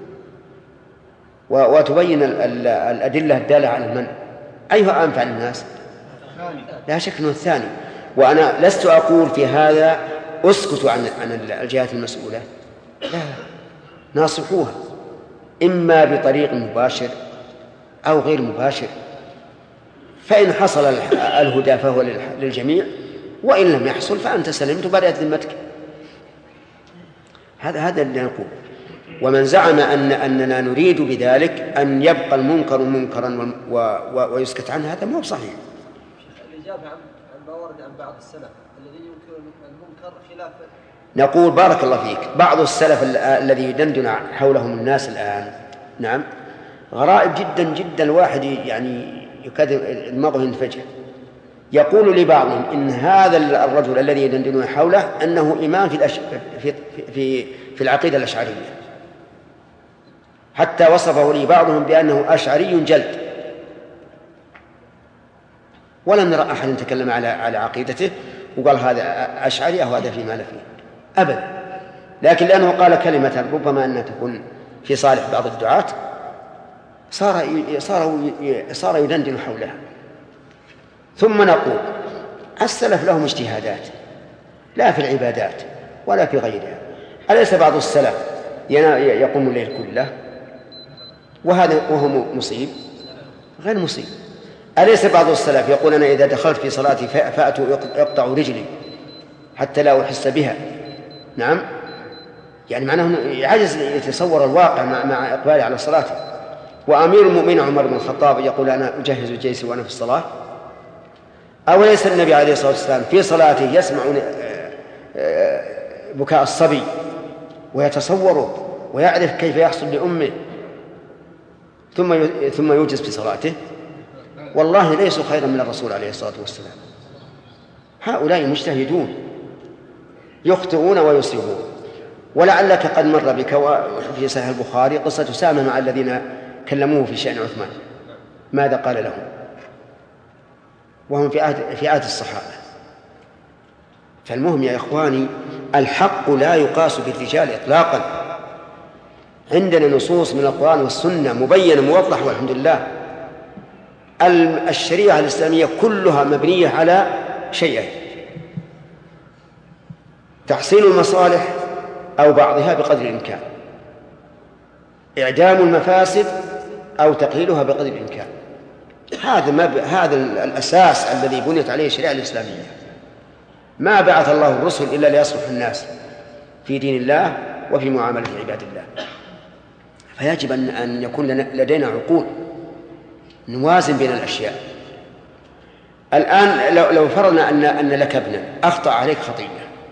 وتبين الأدلة الدالة على المنع. أيها أنفع للناس؟ لا شك أنه الثاني. وأنا لست أقول في هذا أسكتوا عن عن الجهات المسؤولة، لا، ناصحوها إما بطريق مباشر أو غير مباشر، فإن حصل الهدى فهو للجميع، وإن لم يحصل فأنت سلمت وبدأت ذمتك. هذا هذا اللي نقول. ومن زعم أن أننا نريد بذلك أن يبقى المنكر منكرا و... و... ويسكت عنه، هذا مو صحيح. الإجابة عن ما ورد عن بعض السلف الذين ينكرون المنكر خلاف. نقول بارك الله فيك، بعض السلف الذي يدندن حولهم الناس الآن نعم غرائب جدا جدا، الواحد يعني يكاد دماغه ينفجر. يقول لبعضهم إن هذا الرجل الذي يدندنون حوله أنه إمام في الأش... في في في العقيدة الأشعرية، حتى وصفه لي بعضهم بأنه أشعري جلد، ولم نرى أحد تكلم على على عقيدته وقال هذا أشعري أو هذا فيما لا فيه أبدا، لكن لأنه قال كلمة ربما أنها تكون في صالح بعض الدعاة صار صار صار يدندن حولها. ثم نقول السلف لهم اجتهادات لا في العبادات ولا في غيرها. أليس بعض السلف يقوم الليل كله وهذا وهو مصيب؟ غير مصيب. أليس بعض السلف يقول أنا إذا دخلت في صلاتي فأتوا يقطع رجلي حتى لا أحس بها. نعم، يعني معناه يعجز يتصور الواقع مع, مع إقباله على صلاته. وأمير المؤمنين عمر بن الخطاب يقول أنا أجهز جيشي وأنا في الصلاة. أوليس النبي عليه الصلاة والسلام في صلاته يسمع بكاء الصبي ويتصوره ويعرف كيف يحصل لأمه ثم ثم يوجز في صلاته؟ والله ليسوا خيرا من الرسول عليه الصلاة والسلام. هؤلاء مجتهدون يخطئون ويصيبون. ولعلك قد مر بك في صحيح البخاري قصة أسامة مع الذين كلموه في شأن عثمان، ماذا قال لهم وهم في عهد في عهد الصحابة؟ فالمهم يا إخواني، الحق لا يقاس بالرجال إطلاقا. عندنا نصوص من القرآن والسنة مبينة موضح والحمد لله. الشريعة الإسلامية كلها مبنية على شيئين: تحصيل المصالح أو بعضها بقدر الإمكان، إعدام المفاسد أو تقليلها بقدر الإمكان. هذا ما ب... هذا الأساس الذي بنيت عليه الشريعة الإسلامية. ما بعث الله الرسل إلا ليصلح الناس في دين الله وفي معاملة عباد الله. فيجب أن أن يكون لدينا عقول نوازن بين الأشياء. الآن لو لو فرضنا أن أن لك ابنا أخطأ عليك خطيئة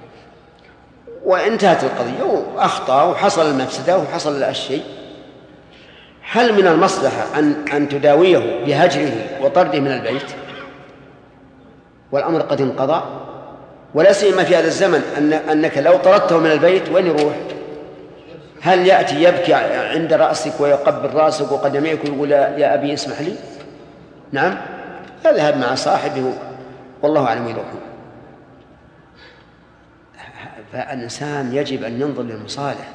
وانتهت القضية وأخطأ وحصل المفسدة وحصل الشيء، هل من المصلحة أن أن تداويه بهجره وطرده من البيت والأمر قد انقضى؟ ولا سيما في هذا الزمن أن أنك لو طردته من البيت وين يروح؟ هل يأتي يبكي عند رأسك ويقبل رأسك وقدميك ويقول يا أبي اسمح لي؟ نعم، يذهب مع صاحبه والله أعلم يروح. فالإنسان يجب أن ينظر للمصالح.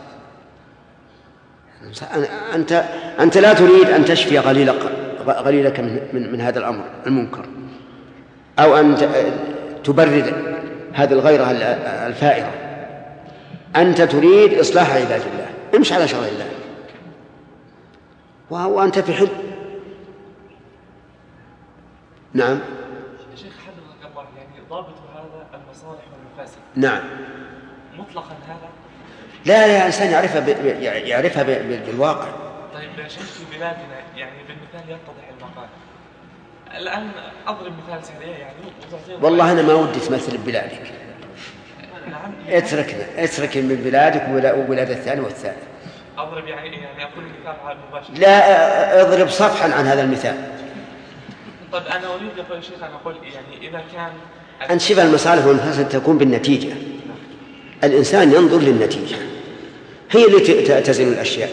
أنت أنت لا تريد أن تشفي غليلك غليلك من من, من هذا الأمر المنكر، أو أن تبرد هذه الغيرة الفائرة. أنت تريد إصلاح عباد الله، امشي على شرع الله وأنت في حل. نعم شيخ حفظك الله، يعني ضابط هذا المصالح والمفاسد. نعم مطلقا هذا؟ لا يا إنسان يعرفها ب... يعرفها ب... بالواقع. طيب يا شيخ في بلادنا يعني بالمثال يتضح المقال. الآن أضرب مثال سريع يعني. والله أنا ما ودي تمثل ببلادك. نعم. اتركنا اترك من بلادك وبلاد الثاني والثالث. أضرب يعني يعني أقول مثال على المباشر. لا اضرب صفحا عن هذا المثال. طيب أنا أريد يا شيخ أن أقول يعني إذا كان أن شبه المصالح والمفاسد تكون بالنتيجة. الإنسان ينظر للنتيجة، هي اللي تزن الأشياء،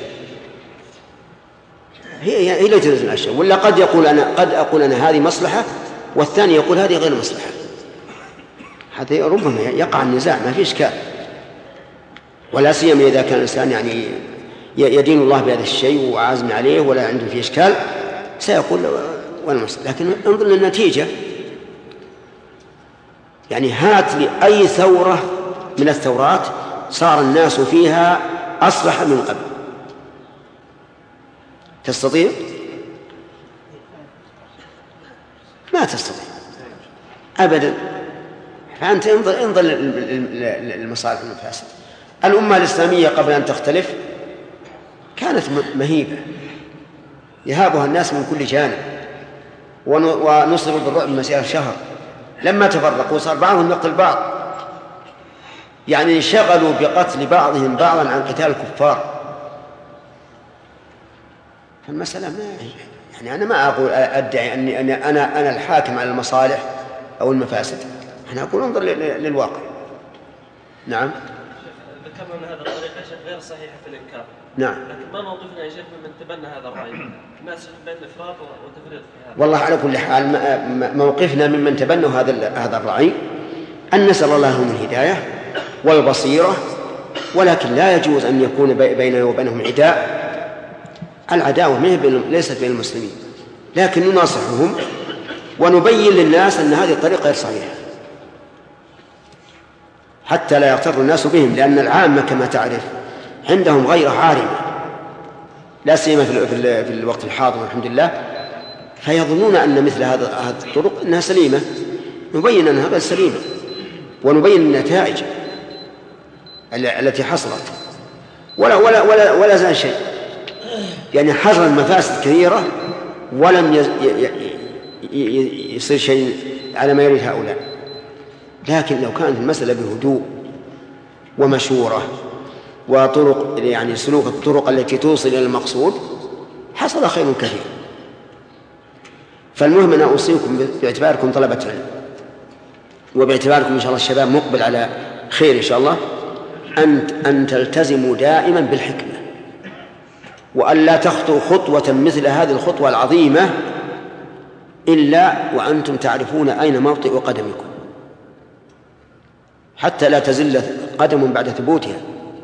هي هي اللي تزن الأشياء. ولا قد يقول أنا قد أقول أنا هذه مصلحة والثاني يقول هذه غير مصلحة. هذا ربما يقع النزاع، ما في إشكال. ولا سيما إذا كان الإنسان يعني يدين الله بهذا الشيء وعازم عليه ولا عنده فيه إشكال سيقول ولا مصلحة. لكن انظر للنتيجة. يعني هات لي أي ثورة من الثورات صار الناس فيها أصلح من قبل، تستطيع؟ ما تستطيع أبدا. فأنت انظر انظر للمصالح والمفاسد. الأمة الإسلامية قبل أن تختلف كانت مهيبة يهابها الناس من كل جانب ونصروا بالرعب مسيرة شهر. لما تفرقوا صار بعضهم يقتل بعض، يعني انشغلوا بقتل بعضهم بعضا عن قتال الكفار. فالمسألة ما يعني أنا ما أقول أدعي أني أنا أنا أنا الحاكم على المصالح أو المفاسد، أنا أقول انظر للواقع. نعم. ذكرنا أن هذا الطريقة يا شيخ غير صحيحة في الإنكار. نعم. لكن ما موقفنا يا شيخ ممن تبنى هذا الرأي؟ الناس بين الإفراط والتفريط في هذا. والله على كل حال موقفنا ممن تبنوا هذا هذا الرأي أن نسأل الله لهم الهداية والبصيرة، ولكن لا يجوز أن يكون بيننا وبينهم عداء. العداوة ليست بين المسلمين، لكن نناصحهم ونبين للناس أن هذه الطريقة غير صحيحة حتى لا يغتر الناس بهم، لأن العامة كما تعرف عندهم غير عارمة لا سيما في الوقت الحاضر والحمد لله، فيظنون أن مثل هذه الطرق أنها سليمة. نبين أنها غير سليمة. ونبين النتائج التي حصلت، ولا ولا ولا ولا زال شيء، يعني حصل مفاسد كثيرة ولم يصير شيء على ما يريد هؤلاء. لكن لو كانت المسألة بهدوء ومشورة وطرق، يعني سلوك الطرق التي توصل إلى المقصود، حصل خير كثير. فالمهم أن أوصيكم باعتباركم طلبة علم، وباعتباركم إن شاء الله الشباب مقبل على خير إن شاء الله، أن أن تلتزموا دائما بالحكمة، وأن لا تخطوا خطوة مثل هذه الخطوة العظيمة إلا وأنتم تعرفون أين موطئ قدمكم، حتى لا تزل قدم بعد ثبوتها.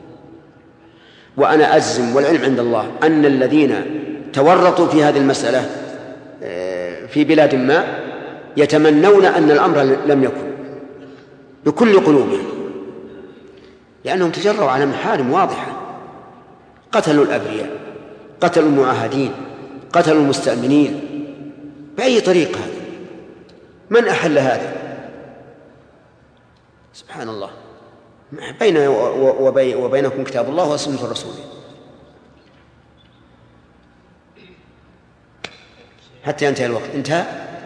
وأنا أجزم والعلم عند الله أن الذين تورطوا في هذه المسألة في بلاد ما يتمنون أن الأمر لم يكن بكل قلوبهم، لأنهم تجروا على محارم واضحة، قتلوا الأبرياء، قتلوا المعاهدين، قتلوا المستأمنين، بأي طريقة هذا؟ من أحل هذا؟ سبحان الله. بين وبينكم كتاب الله وسنة الرسول. حتى ينتهي الوقت. انتهى؟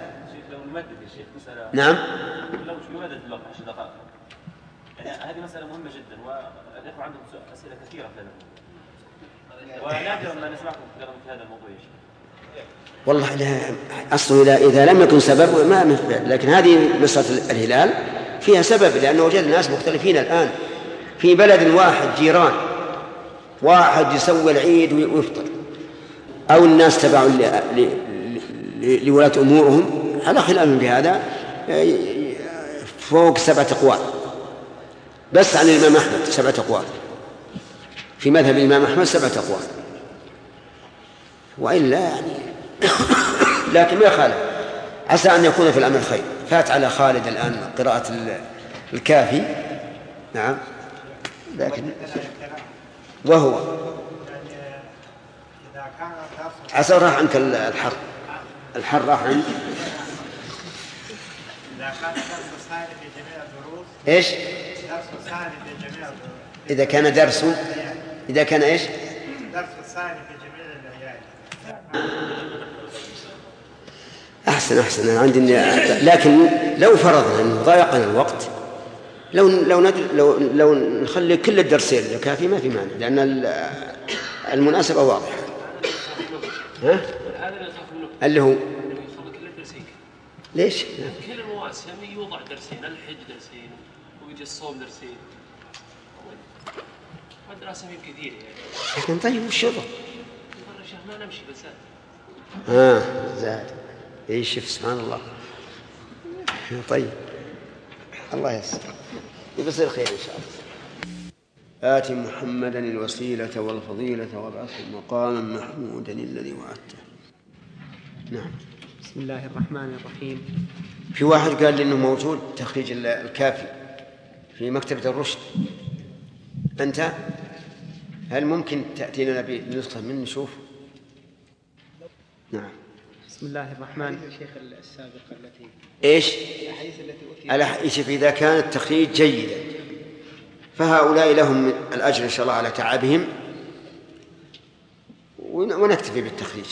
نعم. لو يمدد الوقت عشر دقائق. يعني هذه مسألة مهمة جدا، والإخوة عندهم أسئلة كثيرة في هذا، ونادرا ما نسمعكم في هذا الموضوع يا شيخ. والله أصله إذا إذا لم يكن سبب ما نفع، لكن هذه مسألة الهلال فيها سبب، لأنه وجد الناس مختلفين الآن في بلد واحد، جيران واحد يسوي العيد ويفطر، أو الناس تبعوا لولاة أمورهم على خلاف بهذا فوق سبعة أقوال، بس عن الإمام أحمد سبعة أقوال، في مذهب الإمام أحمد سبعة أقوال، وإلا يعني لكن ما يخالف، عسى أن يكون في الأمر خير. فات على خالد الآن قراءة الكافي. نعم. لكن وهو عسى راح عنك الحر، الحر راح عنك. إذا كان درس صالح في جميع الدروس. إيش؟ درس صالح في جميع الدروس. إذا كان درس، إذا كان إيش؟ درس صالح في جميع الأعياد. أحسن أحسن. أنا عندي، لكن لو فرضنا أنه ضايقنا الوقت، لو لو ندل لو لو نخلي كل الدرسين كافي ما في مانع، لأن المناسبة واضحة. ها؟ اللي هو ليش؟ كل المواسم يوضع درسين، الحج درسين ويجي الصوم درسين، والدراسة من كثير يعني. لكن طيب وش يضر؟ ما نمشي بس. ها زاد. ايش شوف سبحان الله. طيب الله يسر، يبصير خير ان شاء الله. آت محمدا الوسيلة والفضيلة وابعثه مقاما محمودا الذي وعدته. نعم. بسم الله الرحمن الرحيم. في واحد قال لي انه موجود تخريج الكافي في مكتبة الرشد، انت هل ممكن تأتينا بنسخة من نشوف؟ نعم. بسم الله الرحمن. الشيخ السابقة التي ايش؟ الأحاديث التي الأحاديث إذا كان التخريج جيدا فهؤلاء لهم الأجر إن شاء الله على تعبهم، ونكتفي بالتخريج.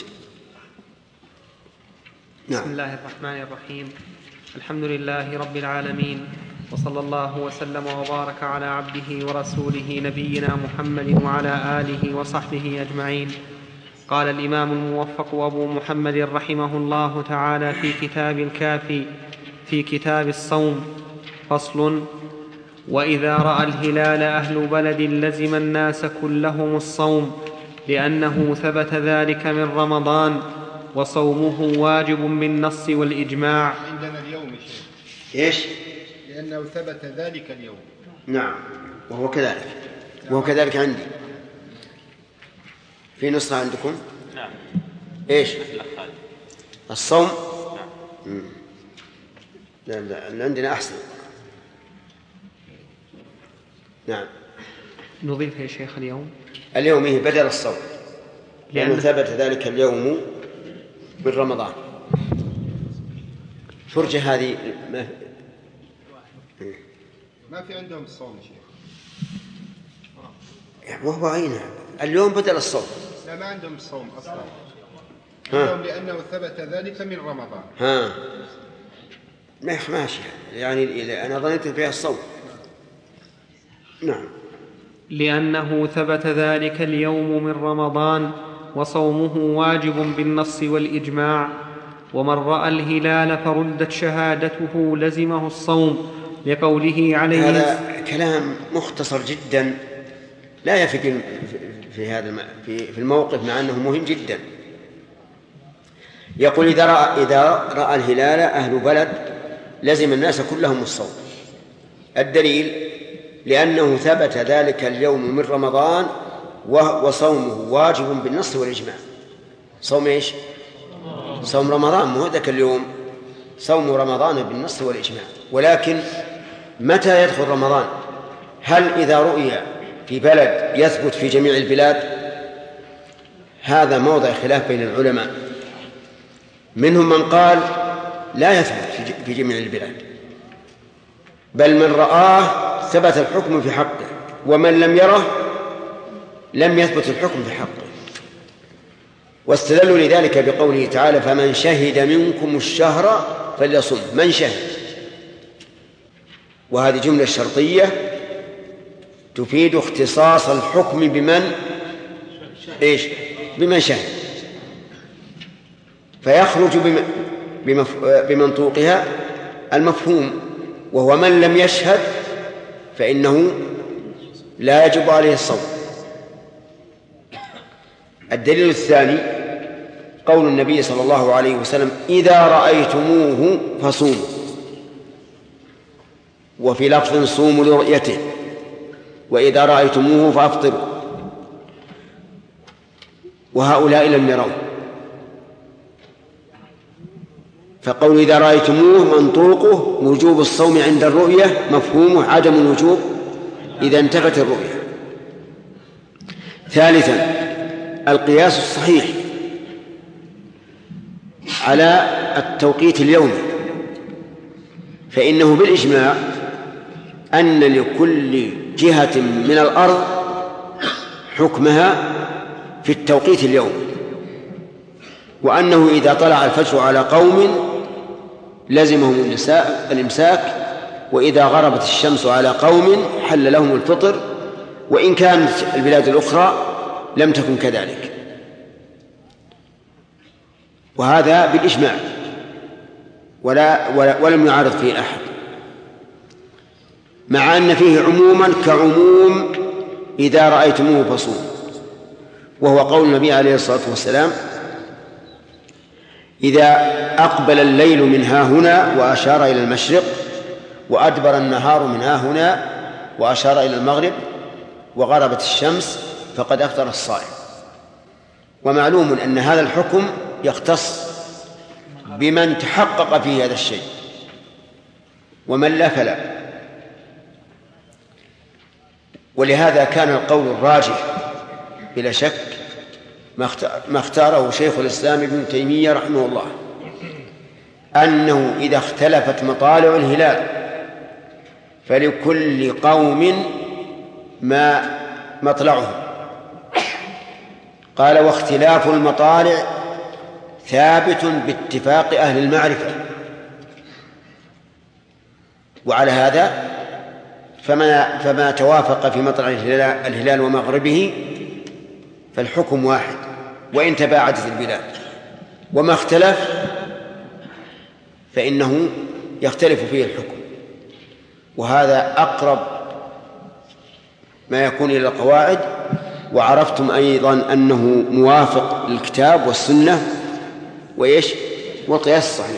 نعم. بسم الله الرحمن الرحيم. الحمد لله رب العالمين، وصلى الله وسلم وبارك على عبده ورسوله نبينا محمد وعلى آله وصحبه أجمعين. قال الإمام الموفق أبو محمد رحمه الله تعالى في كتاب الكافي في كتاب الصوم: فصل: وإذا رأى الهلال أهل بلد لزم الناس كلهم الصوم، لأنه ثبت ذلك من رمضان، وصومه واجب بالنص والإجماع. عندنا اليوم شيء. إيش؟ لأنه ثبت ذلك اليوم. نعم، وهو كذلك، وهو كذلك عندي. في نصرة عندكم؟ نعم. إيش؟ الصوم؟ نعم. لا لا عندنا أحسن. نعم. نضيف يا شيخ اليوم. اليوم هي بدل الصوم، لأنه لأن ثبت ذلك اليوم من رمضان. فرجة هذه ما ما في عندهم الصوم شيء يعني وهو هنا اليوم بدل الصوم. لا ما عندهم الصوم أصلا عندهم لأنه ثبت ذلك من رمضان. ها ماشي يعني أنا ظننت فيها الصوم. نعم. لأنه ثبت ذلك اليوم من رمضان وصومه واجب بالنص والإجماع. ومن رأى الهلال فردت شهادته لزمه الصوم لقوله عليه. هذا كلام مختصر جدا لا يفيد في هذا في الموقف مع أنه مهم جدا. يقول إذا رأى, إذا رأى الهلال أهل بلد لزم الناس كلهم الصوم. الدليل لأنه ثبت ذلك اليوم من رمضان وصومه واجب بالنص والإجماع. صوم إيش؟ صوم رمضان مو ذاك اليوم، صوم رمضان بالنص والإجماع. ولكن متى يدخل رمضان؟ هل إذا رؤي في بلد يثبت في جميع البلاد؟ هذا موضع خلاف بين العلماء. منهم من قال لا يثبت في جميع البلاد، بل من رآه ثبت الحكم في حقه، ومن لم يره لم يثبت الحكم في حقه. واستدلوا لذلك بقوله تعالى فمن شهد منكم الشهر فليصم. من شهد، وهذه جملة شرطية تفيد اختصاص الحكم بمن إيش؟ بمن شهد، فيخرج بمنطوقها المفهوم، وهو من لم يشهد فإنه لا يجب عليه الصوم. الدليل الثاني قول النبي صلى الله عليه وسلم إذا رأيتموه فصوموا، وفي لفظ صوموا لرؤيته، وإذا رأيتموه فأفطروا، وهؤلاء لم يروا. فقول إذا رأيتموه منطوقه وجوب الصوم عند الرؤية، مفهومه عدم الوجوب إذا انتفت الرؤية. ثالثا القياس الصحيح على التوقيت اليومي، فإنه بالإجماع أن لكل جهة من الأرض حكمها في التوقيت اليومي، وأنه إذا طلع الفجر على قوم لزمهم الإمساك، وإذا غربت الشمس على قوم حل لهم الفطر، وإن كانت البلاد الأخرى لم تكن كذلك. وهذا بالإجماع ولا ولا ولم يعارض فيه أحد، مع أن فيه عموما كعموم إذا رأيتموه فصوموا، وهو قول النبي عليه الصلاة والسلام إذا أقبل الليل من ها هنا وأشار إلى المشرق، وأدبر النهار من ها هنا وأشار إلى المغرب، وغربت الشمس، فقد أفطر الصائم. ومعلوم أن هذا الحكم يختص بمن تحقق فيه هذا الشيء، ومن لا فلا. ولهذا كان القول الراجح بلا شك ما اختاره شيخ الإسلام ابن تيمية رحمه الله، أنه إذا اختلفت مطالع الهلال فلكل قوم ما مطلعهم. قال واختلاف المطالع ثابت باتفاق أهل المعرفة، وعلى هذا فما, فما توافق في مطلع الهلال ومغربه فالحكم واحد وإن تباعدت البلاد، وما اختلف فإنه يختلف فيه الحكم. وهذا أقرب ما يكون إلى القواعد. وعرفتم أيضا أنه موافق للكتاب والسنة وإيش والقياس الصحيح.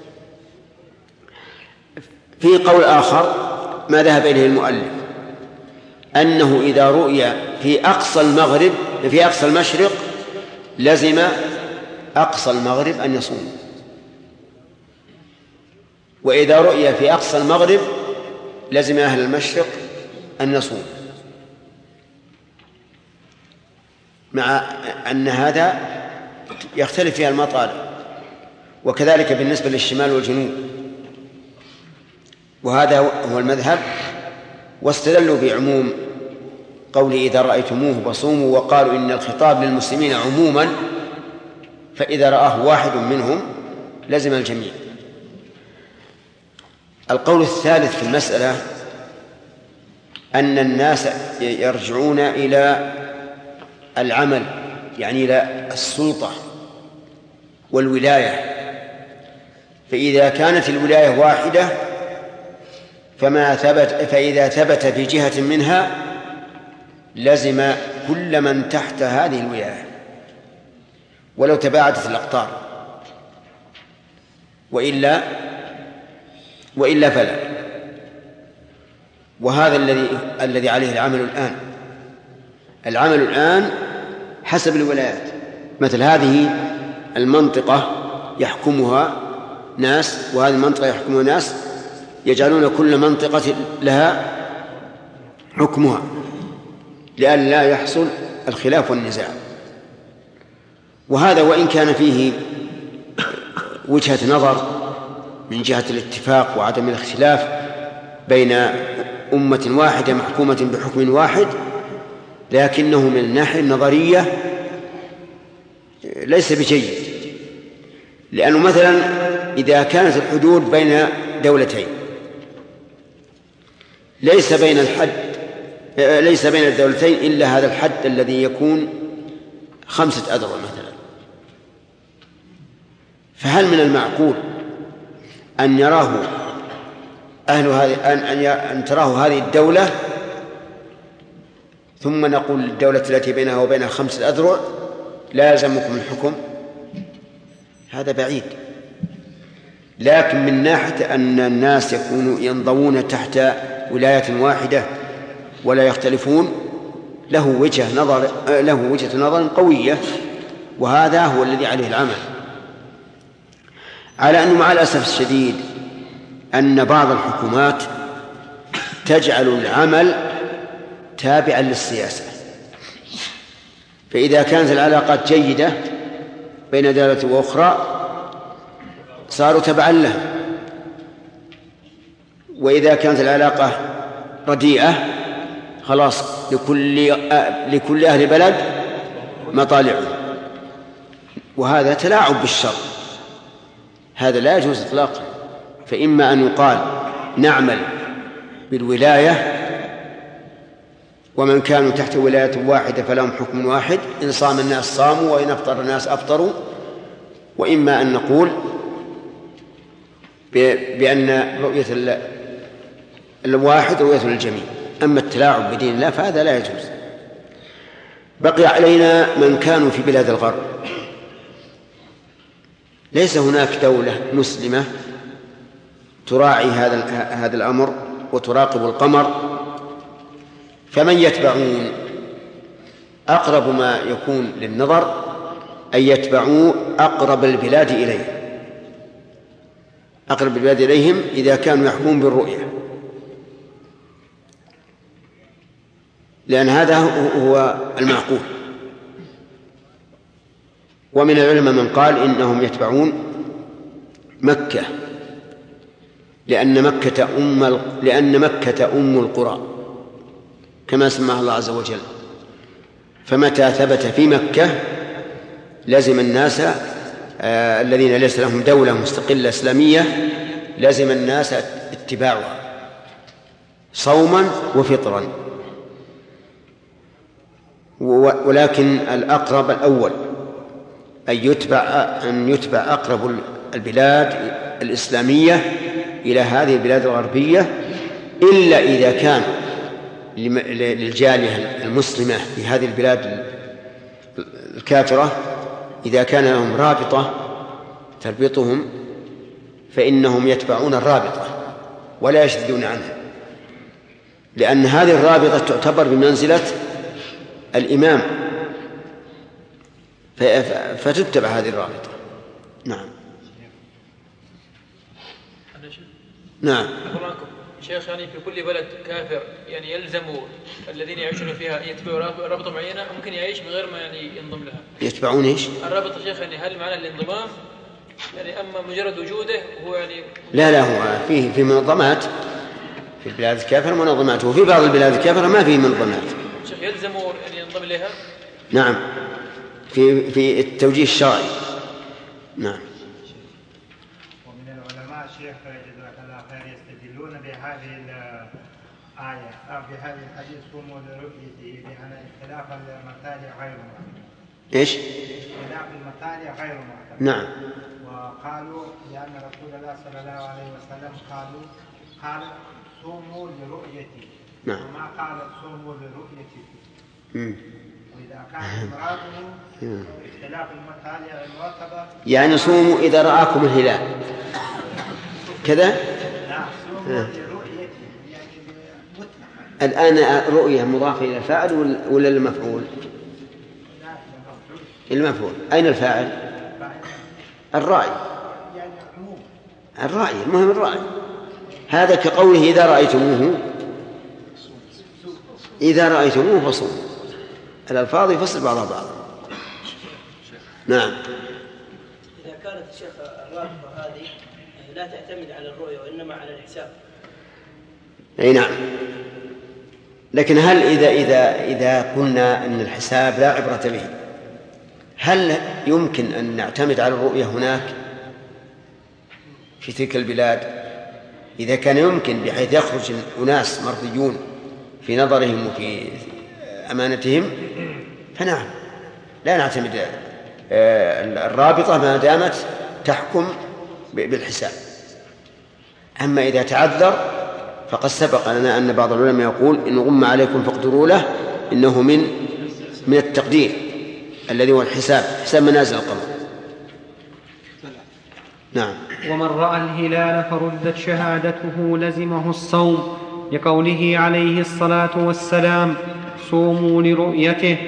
في قول آخر ما ذهب إليه المؤلف، أنه إذا رؤي في أقصى المغرب في أقصى المشرق لزم أقصى المغرب أن يصوم، وإذا رؤي في أقصى المغرب لزم أهل المشرق أن يصوم، مع أن هذا يختلف فيها المطالع. وكذلك بالنسبة للشمال والجنوب، وهذا هو المذهب واستدلوا بعموم قول إذا رأيتموه فصوموا، وقالوا إن الخطاب للمسلمين عموما، فإذا رآه واحد منهم لزم الجميع. القول الثالث في المسألة أن الناس يرجعون إلى العمل، يعني إلى السلطة والولاية، فإذا كانت الولاية واحدة فما ثبت فإذا ثبت في جهة منها لزم كل من تحت هذه الولاية ولو تباعدت الأقطار، وإلا وإلا فلا. وهذا الذي الذي عليه العمل الآن. العمل الآن حسب الولايات. مثل هذه المنطقة يحكمها ناس وهذه المنطقة يحكمها ناس، يجعلون كل منطقة لها حكمها لأن لا يحصل الخلاف والنزاع. وهذا وإن كان فيه وجهة نظر من جهة الاتفاق وعدم الاختلاف بين أمة واحدة محكومة بحكم واحد، لكنه من الناحية النظرية ليس بجيد، لأنه مثلا إذا كانت الحدود بين دولتين ليس بين الحد ليس بين الدولتين إلا هذا الحد الذي يكون خمسة أذرع مثلا، فهل من المعقول أن يراه أهل هذه أن أن تراه هذه الدولة ثم نقول الدولة التي بينها وبينها خمسة أذرع لا يلزمكم الحكم؟ هذا بعيد. لكن من ناحية أن الناس يكونوا ينضوون تحت ولاية واحدة ولا يختلفون له وجهة نظر له وجهة نظر قوية، وهذا هو الذي عليه العمل. على أنه مع الأسف الشديد أن بعض الحكومات تجعل العمل تابعا للسياسة، فإذا كانت العلاقات جيدة بين دولة وأخرى صاروا تبعا لها، وإذا كانت العلاقة رديئة خلاص لكل لكل أهل بلد مطالعه، وهذا تلاعب بالشر، هذا لا يجوز إطلاقا. فإما أن يقال نعمل بالولاية ومن كانوا تحت ولاية واحدة فلهم حكم واحد، إن صام الناس صاموا وإن أفطر الناس أفطروا، وإما أن نقول بأن رؤية الواحد رؤية للجميع. أما التلاعب بدين الله فهذا لا يجوز. بقي علينا من كانوا في بلاد الغرب، ليس هناك دولة مسلمة تراعي هذا هذا الأمر وتراقب القمر، فمن يتبعون؟ أقرب ما يكون للنظر أن يتبعوا أقرب البلاد إليه أقرب البلاد إليهم إذا كانوا يحكمون بالرؤية، لأن هذا هو المعقول. ومن العلماء من قال إنهم يتبعون مكة لأن مكة أم لأن مكة أم القرى كما سماها الله عز وجل، فمتى ثبت في مكة لازم الناس آه الذين ليس لهم دولة مستقلة إسلامية لازم الناس اتباعها صوما وفطرا. ولكن الأقرب الأول أن يتبع أن يتبع أقرب البلاد الإسلامية إلى هذه البلاد الغربية، إلا إذا كان للجالية المسلمة في هذه البلاد الكافرة إذا كان لهم رابطة تربطهم فإنهم يتبعون الرابطة ولا يشدون عنها، لأن هذه الرابطة تعتبر بمنزلة الإمام فتتبع هذه الرابطة. نعم نعم شيخ، يعني في كل بلد كافر يعني يلزم الذين يعيشون فيها يتبعوا رابطة معينة، ممكن يعيش من غير ما يعني ينضم لها؟ يتبعون ايش؟ الرابطة شيخ، يعني هل معنى الانضمام يعني أما مجرد وجوده هو يعني؟ لا لا هو فيه في منظمات في في البلاد الكافرة منظمات، وفي بعض البلاد الكافرة ما فيه منظمات. شيخ يلزم أن ينضم إليها؟ نعم، في في التوجيه الشرعي. نعم. ومن العلماء شيخ جزاك الله خير يستدلون بهذه الآية أو بهذه الحديث صوموا لرؤيته بأن اختلاف المطالع غير معتبر. إيش؟ اختلاف المطالع غير معتبر. نعم. وقالوا لأن رسول الله صلى الله عليه وسلم قالوا قال صوموا لرؤيتي. نعم. وما قال صوموا لرؤيتي. مم. وإذا كان مراده اختلاف المطالع المعتبر يعني صوموا إذا رآكم الهلال كذا. لا صوموا لرؤيتي يعني مطلقا. الآن رؤية مضافة إلى الفاعل ولا المفعول؟ المفعول. أين الفاعل؟ الراعي. الراعي، المهم الراعي. هذا كقوله إذا رأيتموه إذا رأيتموه فصوموا. الألفاظ يفصل بعضها بعضا. نعم. إذا كانت الشيخ الرابطة هذه لا تعتمد على الرؤية وإنما على الحساب. أي نعم. لكن هل إذا إذا إذا قلنا أن الحساب لا عبرة به، هل يمكن أن نعتمد على الرؤية هناك في تلك البلاد؟ إذا كان يمكن بحيث يخرج أناس مرضيون في نظرهم وفي أمانتهم فنعم لا نعتمد الرابطة ما دامت تحكم بالحساب. أما إذا تعذر فقد سبق لنا أن بعض العلماء يقول إن غم عليكم فاقدروا له إنه من من التقدير الذي هو الحساب، حساب منازل القمر. نعم. ومن رأى الهلال فردت شهادته لزمه الصوم لقوله عليه الصلاة والسلام صوموا لرؤيته.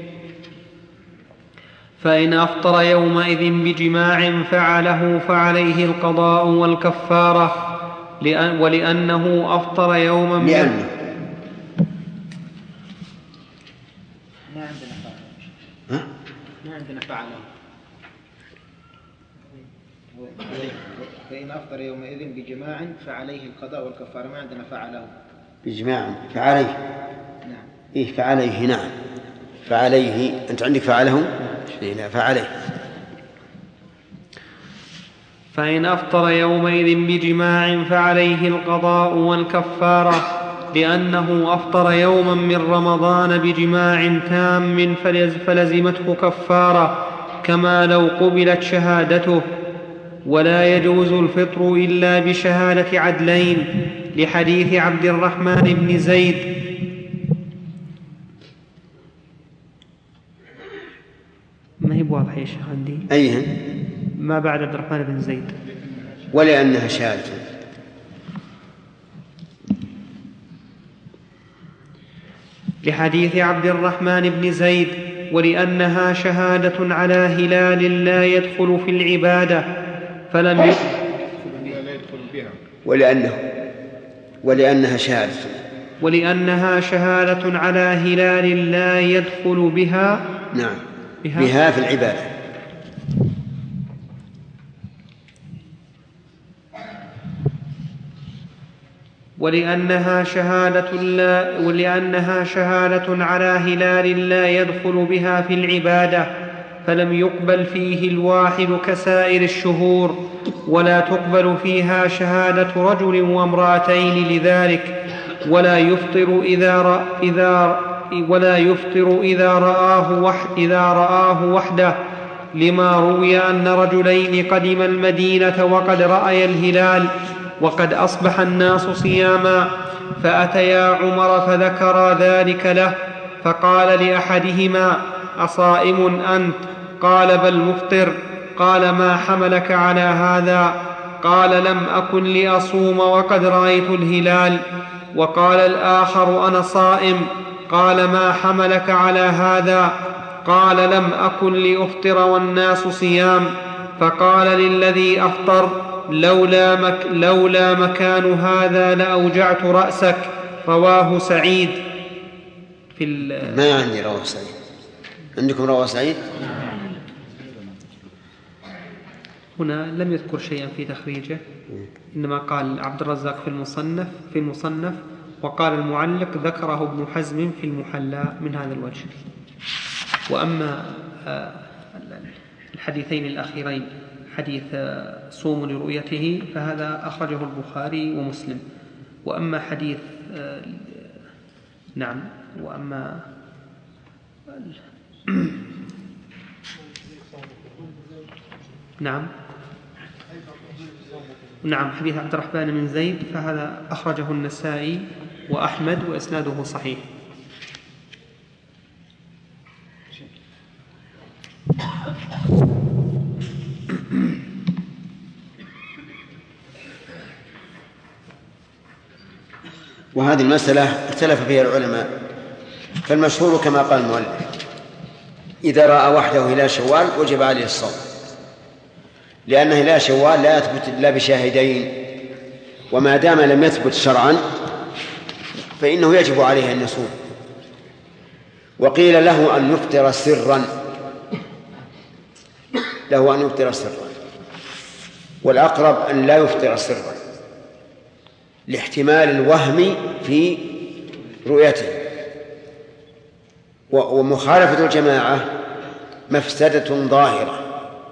فإن أفطر يومئذ بجماع فعله فعليه القضاء والكفارة لأن ولأنه أفطر يوما من لأنه ما عندنا فعله. ما عندنا فعله. فإن أفطر يومئذ بجماع فعليه القضاء والكفارة. ما عندنا فعله. بجماع فعليه. نعم. إيه فعليه. نعم فعليه. أنت عندك فعله؟ لا فعليه. فإن أفطر يومئذ بجماع فعليه القضاء والكفارة لأنه أفطر يوما من رمضان بجماع تام فلزمته كفارة كما لو قبلت شهادته. ولا يجوز الفطر إلا بشهادة عدلين لحديث عبد الرحمن بن زيد. ما هي بواضحة يا شيخ عندي. أيهن؟ ما بعد عبد الرحمن بن زيد. ولأنها شهادة. لحديث عبد الرحمن بن زيد ولأنها شهادة على هلال لا يدخل في العبادة فلم يدخل بها. ولأنه ولأنها شهادة ولأنها شهادة على هلال لا يدخل بها. نعم بها, بها في العبادة. ولأنها شهادة لا ولأنها شهادة على هلال لا يدخل بها في العبادة فلم يقبل فيه الواحد كسائر الشهور ولا تقبل فيها شهادة رجل وامرأتين لذلك. ولا يفطر إذا رأ إذا ولا يفطر إذا رآه وحد إذا رآه وحده لما روي أن رجلين قدم المدينة وقد رأيا الهلال وقد أصبح الناس صياما فأتيا عمر فذكرا ذلك له فقال لأحدهما أصائم أنت؟ قال بل مفطر. قال ما حملك على هذا؟ قال لم أكن لأصوم وقد رأيت الهلال. وقال الآخر أنا صائم. قال ما حملك على هذا؟ قال لم أكن لأفطر والناس صيام. فقال للذي أفطر لولا, مك لولا مكان هذا لأوجعت رأسك. رواه سعيد. في ما عندي رواه سعيد. عندكم رواه سعيد؟ هنا لم يذكر شيئا في تخريجه. إنما قال عبد الرزاق في المصنف في المصنف وقال المعلق ذكره ابن حزم في المحلى من هذا الوجه. وأما الحديثين الأخيرين حديث صوموا لرؤيته فهذا أخرجه البخاري ومسلم. وأما حديث نعم وأما نعم نعم حديث عبد الرحمن بن زيد فهذا أخرجه النسائي وأحمد وإسناده صحيح. وهذه المسألة اختلف فيها العلماء، فالمشهور كما قال المؤلف إذا رأى وحده هلال شوال وجب عليه الصوم، لأن هلال شوال لا يثبت إلا بشاهدين، وما دام لم يثبت شرعا فإنه يجب عليه أن يصوم. وقيل له أن يفطر سرا له أن يفطر سرا والأقرب أن لا يفطر سرا لاحتمال الوهم في رؤيته. ومخالفة الجماعة مفسدة ظاهرة،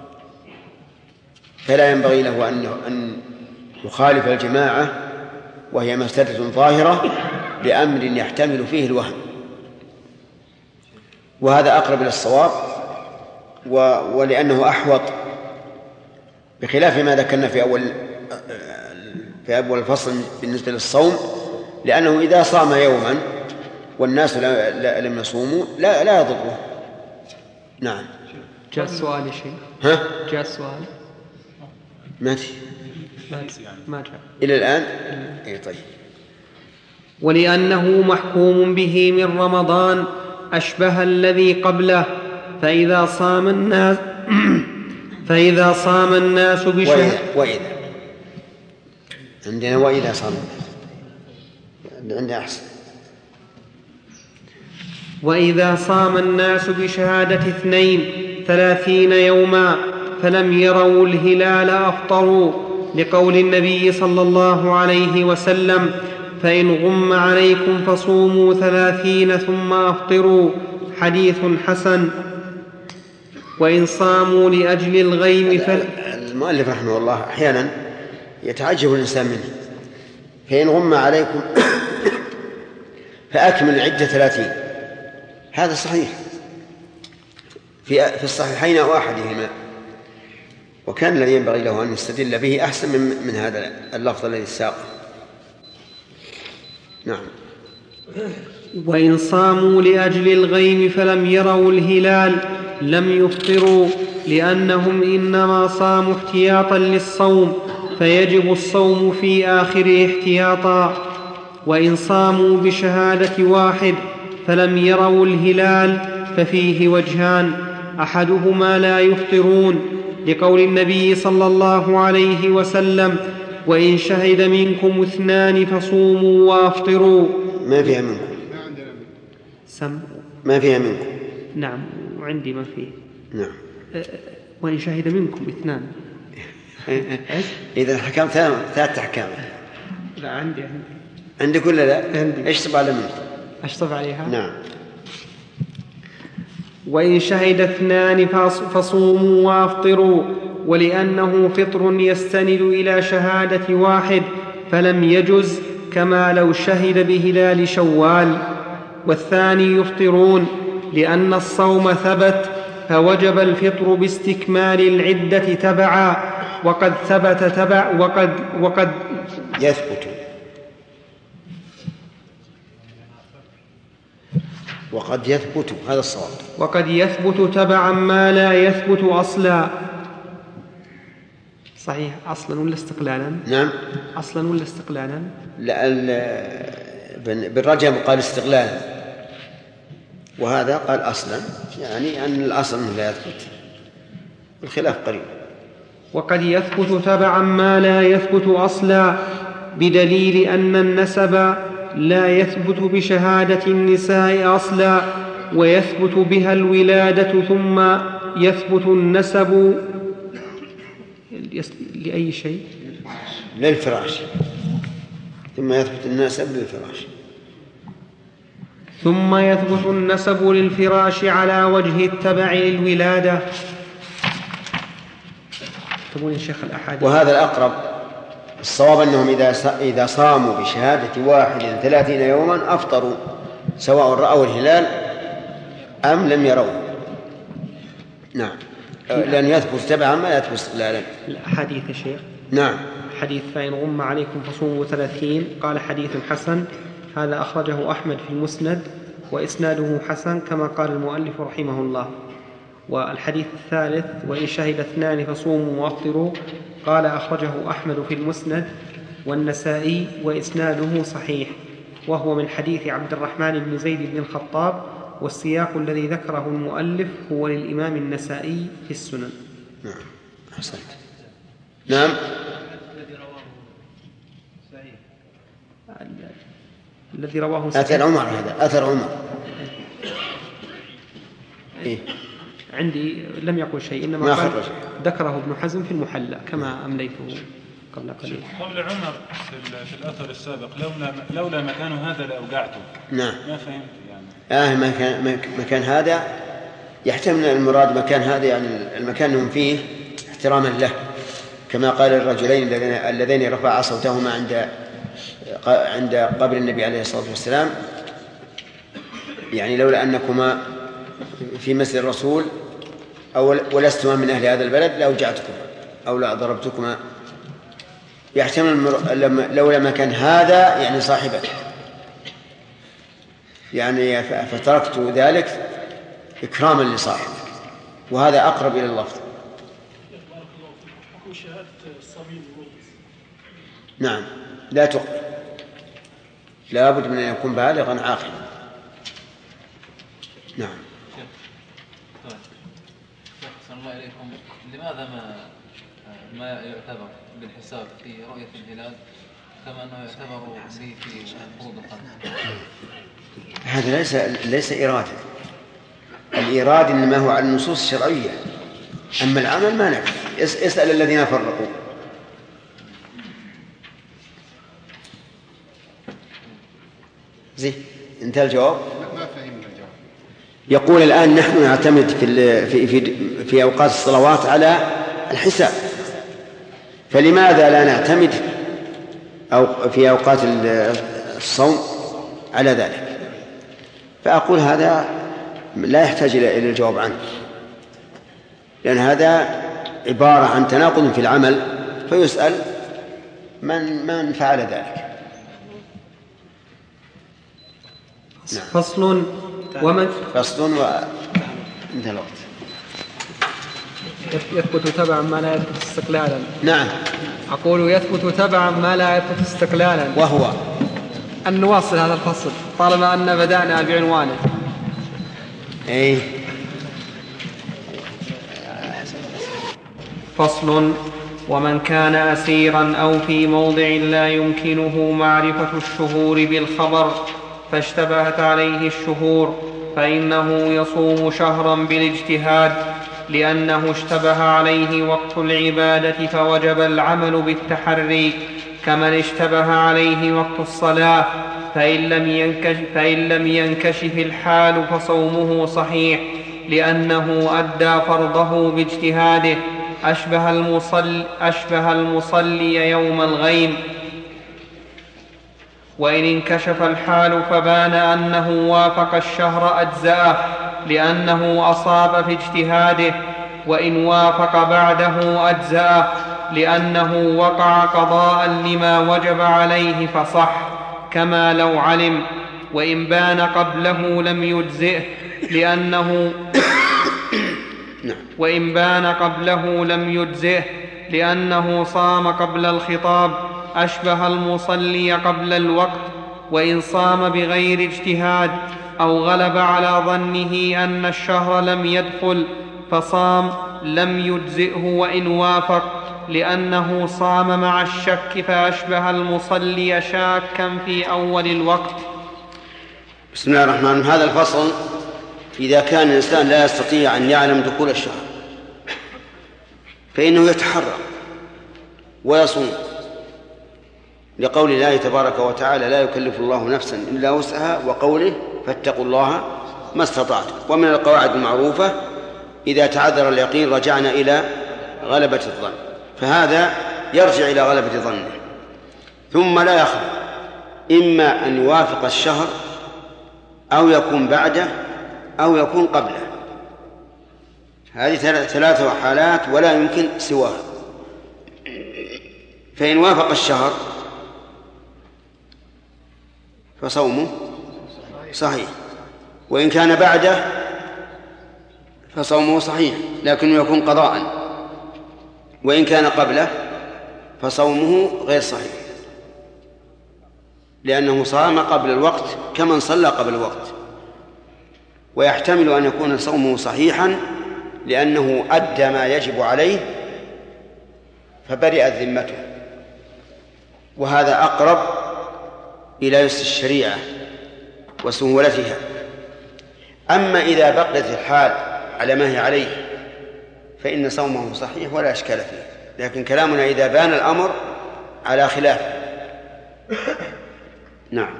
فلا ينبغي له أن يخالف الجماعة وهي مفسدة ظاهرة لأمر يحتمل فيه الوهم، وهذا أقرب إلى الصواب ولأنه أحوط، بخلاف ما ذكرنا في أول في أول الفصل بالنسبة للصوم، لأنه إذا صام يوما والناس لم يصوموا لا لا يضره. نعم. جاء السؤال يا شيخ. ها؟ جاء السؤال. ماشي. ما جاء. إلى الآن؟ إيه طيب. ولأنه محكوم به من رمضان أشبه الذي قبله، فإذا صام الناس فإذا صام الناس بشهر وإذا عندنا وإذا صام عندنا أحسن. وإذا صام الناس بشهادة اثنين ثلاثين يوما فلم يروا الهلال أفطروا، لقول النبي صلى الله عليه وسلم: فإن غم عليكم فصوموا ثلاثين ثم أفطروا، حديث حسن. وإن صاموا لأجل الغيم فل... المؤلف رحمه الله أحيانا يتعجب الإنسان منه. فإن غم عليكم فأكمل العدة ثلاثين، هذا صحيح في الصحيحين أو أحدهما، وكان الذي ينبغي له أن يستدل به أحسن من, من هذا اللفظ الذي ساق. نعم. وإن صاموا لأجل الغيم فلم يروا الهلال لم يفطروا، لأنهم إنما صاموا احتياطا للصوم، فيجب الصوم في آخره احتياطا. وإن صاموا بشهادة واحد فلم يروا الهلال ففيه وجهان: أحدهما لا يفطرون، لقول النبي صلى الله عليه وسلم: وإن شهد منكم اثنان فصوموا وافطروا. ما فيها منكم. سم ما فيها منكم. نعم، وعندي ما فيه. نعم. وإن شهد منكم اثنان. إذا حكام ثلاثة أحكام. لا عندي عندي عندك ولا لا؟ عندي. اشطب على منكم. أشطب عليها. نعم. وإن شهد اثنان فصوموا وافطروا، ولأنه فطر يستند إلى شهادة واحد فلم يجز، كما لو شهد بهلال شوال. والثاني يفطرون لأن الصوم ثبت، فوجب الفطر باستكمال العدة تبعا، وقد ثبت تبع وقد وقد يثبت وقد يثبت هذا الصواب. وقد يثبت تبعا ما لا يثبت أصلا. صحيح، أصلا ولا استقلالا؟ نعم. أصلا ولا استقلالا؟ لا، بالرجم قال استقلالا، وهذا قال أصلا، يعني أن الأصل لا يثبت، الخلاف قريب. وقد يثبت تبعا ما لا يثبت أصلا، بدليل أن النسب لا يثبت بشهادة النساء أصلا، ويثبت بها الولادة، ثم يثبت النسب لأي شيء؟ للفراش ثم يثبت النسب للفراش ثم يثبت النسب للفراش على وجه التبع للولادة. تقول يا شيخ الأحاديث. وهذا الأقرب. الصواب أنهم إذا إذا صاموا بشهادة واحد ثلاثين يوما أفطروا سواء رأوا الهلال أم لم يروه. نعم. لأن يثبت تبعا ما يثبت استقلالا. الأحاديث يا شيخ. نعم. حديث فإن غم عليكم فصوموا ثلاثين قال حديث حسن، هذا أخرجه أحمد في المسند وإسناده حسن كما قال المؤلف رحمه الله. والحديث الثالث وإن شهد اثنان فصوموا وافطروا قال أخرجه أحمد في المسند والنسائي وإسناده صحيح، وهو من حديث عبد الرحمن بن زيد بن الخطاب، والسياق الذي ذكره المؤلف هو للإمام النسائي في السنن. نعم أحسنت. نعم. الذي رواه أثر عمر، هذا أثر عمر. إيه؟ عندي لم يقل شيء، إنما قال ذكره ابن حزم في المحلى كما أمليته قبل قليل. قول عمر في الأثر السابق لولا لولا مكان هذا لأوقعته. نعم. ما فهمت يعني. آه مكان مكان هذا يحتمل المراد مكان هذا يعني المكان هم فيه احتراما له، كما قال الرجلين اللذين رفعا صوتهما عند عند قبر النبي عليه الصلاة والسلام، يعني لولا أنكما في مسجد الرسول أو ولستما من أهل هذا البلد لأوجعتكما أو لا ضربتكما. يحتمل المر... لولا ما كان هذا يعني صاحبك، يعني فتركت ذلك إكراما لصاحبك، وهذا أقرب إلى اللفظ. نعم لا تقبل، لا بد من أن يكون بالغا عاقلا. نعم. أحسن الله إليكم، لماذا ما ما يعتبر بالحساب في رؤية الهلال كما أنه يعتبر به في فروض الخمس؟ هذا ليس ليس إرادة. الإرادة إنما هو على النصوص الشرعية، أما العمل ما نعرف. اسأل الذين فرقوا. زي انتهى الجواب. ما فهمنا الجواب. يقول الآن نحن نعتمد في في في, في أوقات الصلوات على الحساب، فلماذا لا نعتمد أو في أوقات الصوم على ذلك؟ فأقول هذا لا يحتاج إلى الجواب عنه، لأن هذا عبارة عن تناقض في العمل، فيسأل من من فعل ذلك. نعم. فصل ومن فصل وانتهى الوقت. يثبت تبعا ما لا يثبت استقلالا. نعم. أقول يثبت تبعا ما لا يثبت استقلالا، وهو أن نواصل هذا الفصل طالما أن بدأنا بعنوانه. أي. فصل ومن كان أسيرا أو في موضع لا يمكنه معرفة الشهور بالخبر فاشتبهت عليه الشهور فإنه يصوم شهرا بالاجتهاد، لأنه اشتبه عليه وقت العبادة فوجب العمل بالتحري، كمن اشتبه عليه وقت الصلاة فإن لم ينكشف, فإن لم ينكشف الحال فصومه صحيح، لأنه أدى فرضه باجتهاده، أشبه المصلي, أشبه المصلي يوم الغيم. وإن انكشف الحال فبان أنه وافق الشهر أجزأه، لأنه أصاب في اجتهاده، وإن وافق بعده أجزأه، لأنه وقع قضاء لما وجب عليه فصح، كما لو علم. وإن بان قبله لم يجزئه، لأنه وإن بان قبله لم يجزئه لأنه صام قبل الخطاب، أشبه المصلي قبل الوقت. وإن صام بغير اجتهاد أو غلب على ظنه أن الشهر لم يدخل فصام لم يجزئه وإن وافق، لأنه صام مع الشك فأشبه المصلي شاكا في أول الوقت. بسم الله الرحمن الرحيم. هذا الفصل إذا كان الإنسان لا يستطيع أن يعلم دخول فإنه يتحرى ويصوم لقول الله تبارك وتعالى لا يكلف الله نفسا إلا وسعها، وقوله فاتقوا الله ما استطعتم. ومن القواعد المعروفة إذا تعذر اليقين رجعنا إلى غلبة الظن، فهذا يرجع إلى غلبة ظنه. ثم لا يخلو إما أن يوافق الشهر أو يكون بعده أو يكون قبله، هذه ثلاثة حالات ولا يمكن سواها. فإن وافق الشهر فصومه صحيح، وإن كان بعده فصومه صحيح لكنه يكون قضاء، وإن كان قبله فصومه غير صحيح، لأنه صام قبل الوقت كمن صلى قبل الوقت. ويحتمل أن يكون صومه صحيحا لأنه أدى ما يجب عليه فبرئت ذمته، وهذا أقرب إلى يسر الشريعة وسهولتها. أما إذا بقيت الحال على ما هي عليه فإن صومه صحيح ولا إشكال فيه، لكن كلامنا إذا بان الأمر على خلافه. نعم.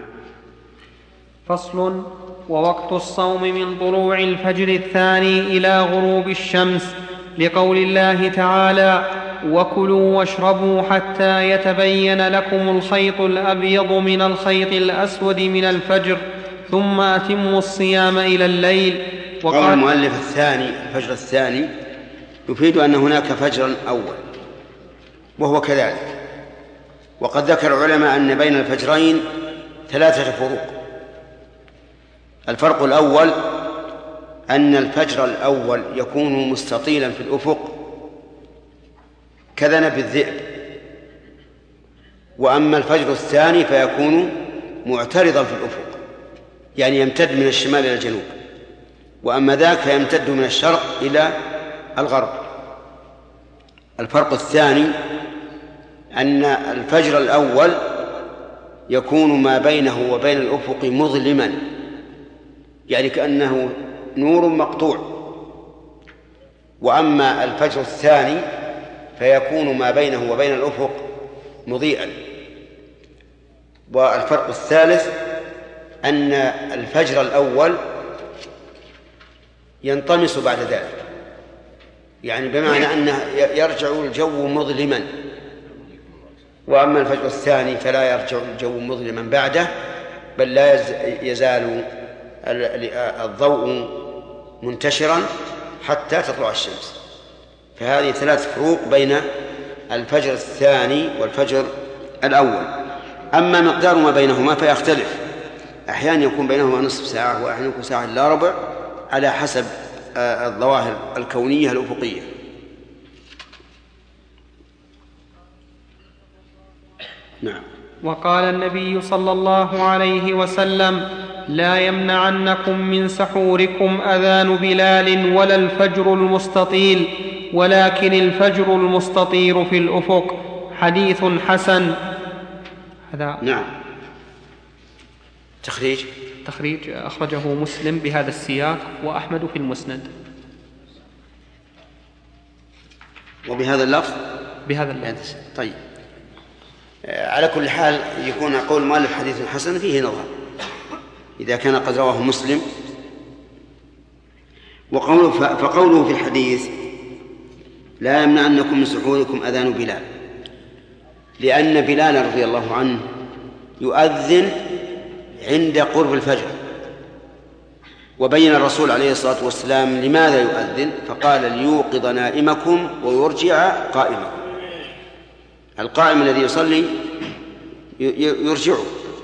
فصل. ووقت الصوم من طلوع الفجر الثاني إلى غروب الشمس، لقول الله تعالى وكلوا واشربوا حتى يتبين لكم الخيط الأبيض من الخيط الأسود من الفجر ثم أتموا الصيام إلى الليل. وقال قول المؤلف الثاني الفجر الثاني يفيد أن هناك فجرا أول، وهو كذلك. وقد ذكر العلماء أن بين الفجرين ثلاثة فروق. الفرق الأول أن الفجر الأول يكون مستطيلا في الأفق كذنب الذئب، وأما الفجر الثاني فيكون معترضا في الأفق، يعني يمتد من الشمال إلى الجنوب، وأما ذاك فيمتد من الشرق إلى الغرب. الفرق الثاني أن الفجر الأول يكون ما بينه وبين الأفق مظلما، يعني كأنه نور مقطوع، وأما الفجر الثاني فيكون ما بينه وبين الأفق مضيئا. والفرق الثالث أن الفجر الأول ينطمس بعد ذلك، يعني بمعنى أنه يرجع الجو مظلما، وأما الفجر الثاني فلا يرجع الجو مظلما بعده، بل لا يزال الضوء منتشرا حتى تطلع الشمس. فهذه ثلاث فروق بين الفجر الثاني والفجر الأول. أما مقدار ما بينهما فيختلف، أحيانا يكون بينهما نصف ساعة وأحيانا يكون ساعة إلا ربع على حسب الظواهر الكونية الأفقية. نعم. وقال النبي صلى الله عليه وسلم لا يمنعنكم من سحوركم أذان بلال ولا الفجر المستطيل، ولكن الفجر المستطير في الأفق. حديث حسن. هذا نعم. تخريج تخريج أخرجه مسلم بهذا السياق وأحمد في المسند. وبهذا اللفظ بهذا اللفظ. طيب، على كل حال يكون قول مؤلف حديث حسن فيه نظر إذا كان قد رواه مسلم. وقوله فقوله في الحديث لا يمنعنكم من سحوركم أذان بلال، لأن بلال رضي الله عنه يؤذن عند قرب الفجر، وبين الرسول عليه الصلاة والسلام لماذا يؤذن، فقال ليوقظ نائمكم ويرجع قائمكم. القائم الذي يصلي يرجعه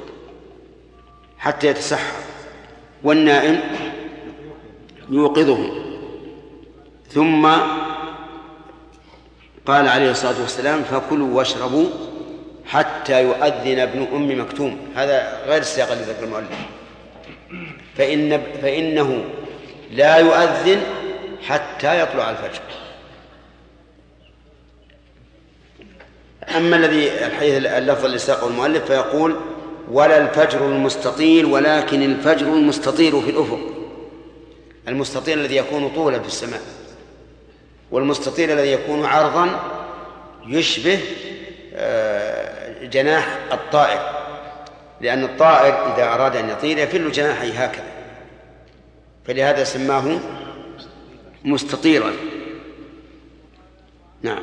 حتى يتسحر، والنائم يوقظه. ثم قال عليه الصلاة والسلام فكلوا واشربوا حتى يؤذن ابن أم مكتوم. هذا غير السياق الذي ذكر المؤلف، فإن فإنه لا يؤذن حتى يطلع الفجر. أما الذي الحديث اللفظ اللي ساقه المؤلف فيقول ولا الفجر المستطيل ولكن الفجر المستطير في الأفق. المستطيل الذي يكون طولا في السماء، والمستطيل الذي يكون عرضا يشبه جناح الطائر، لأن الطائر إذا أراد أن يطير يفل جناحيه هكذا، فلهذا سماه مستطيرا. نعم.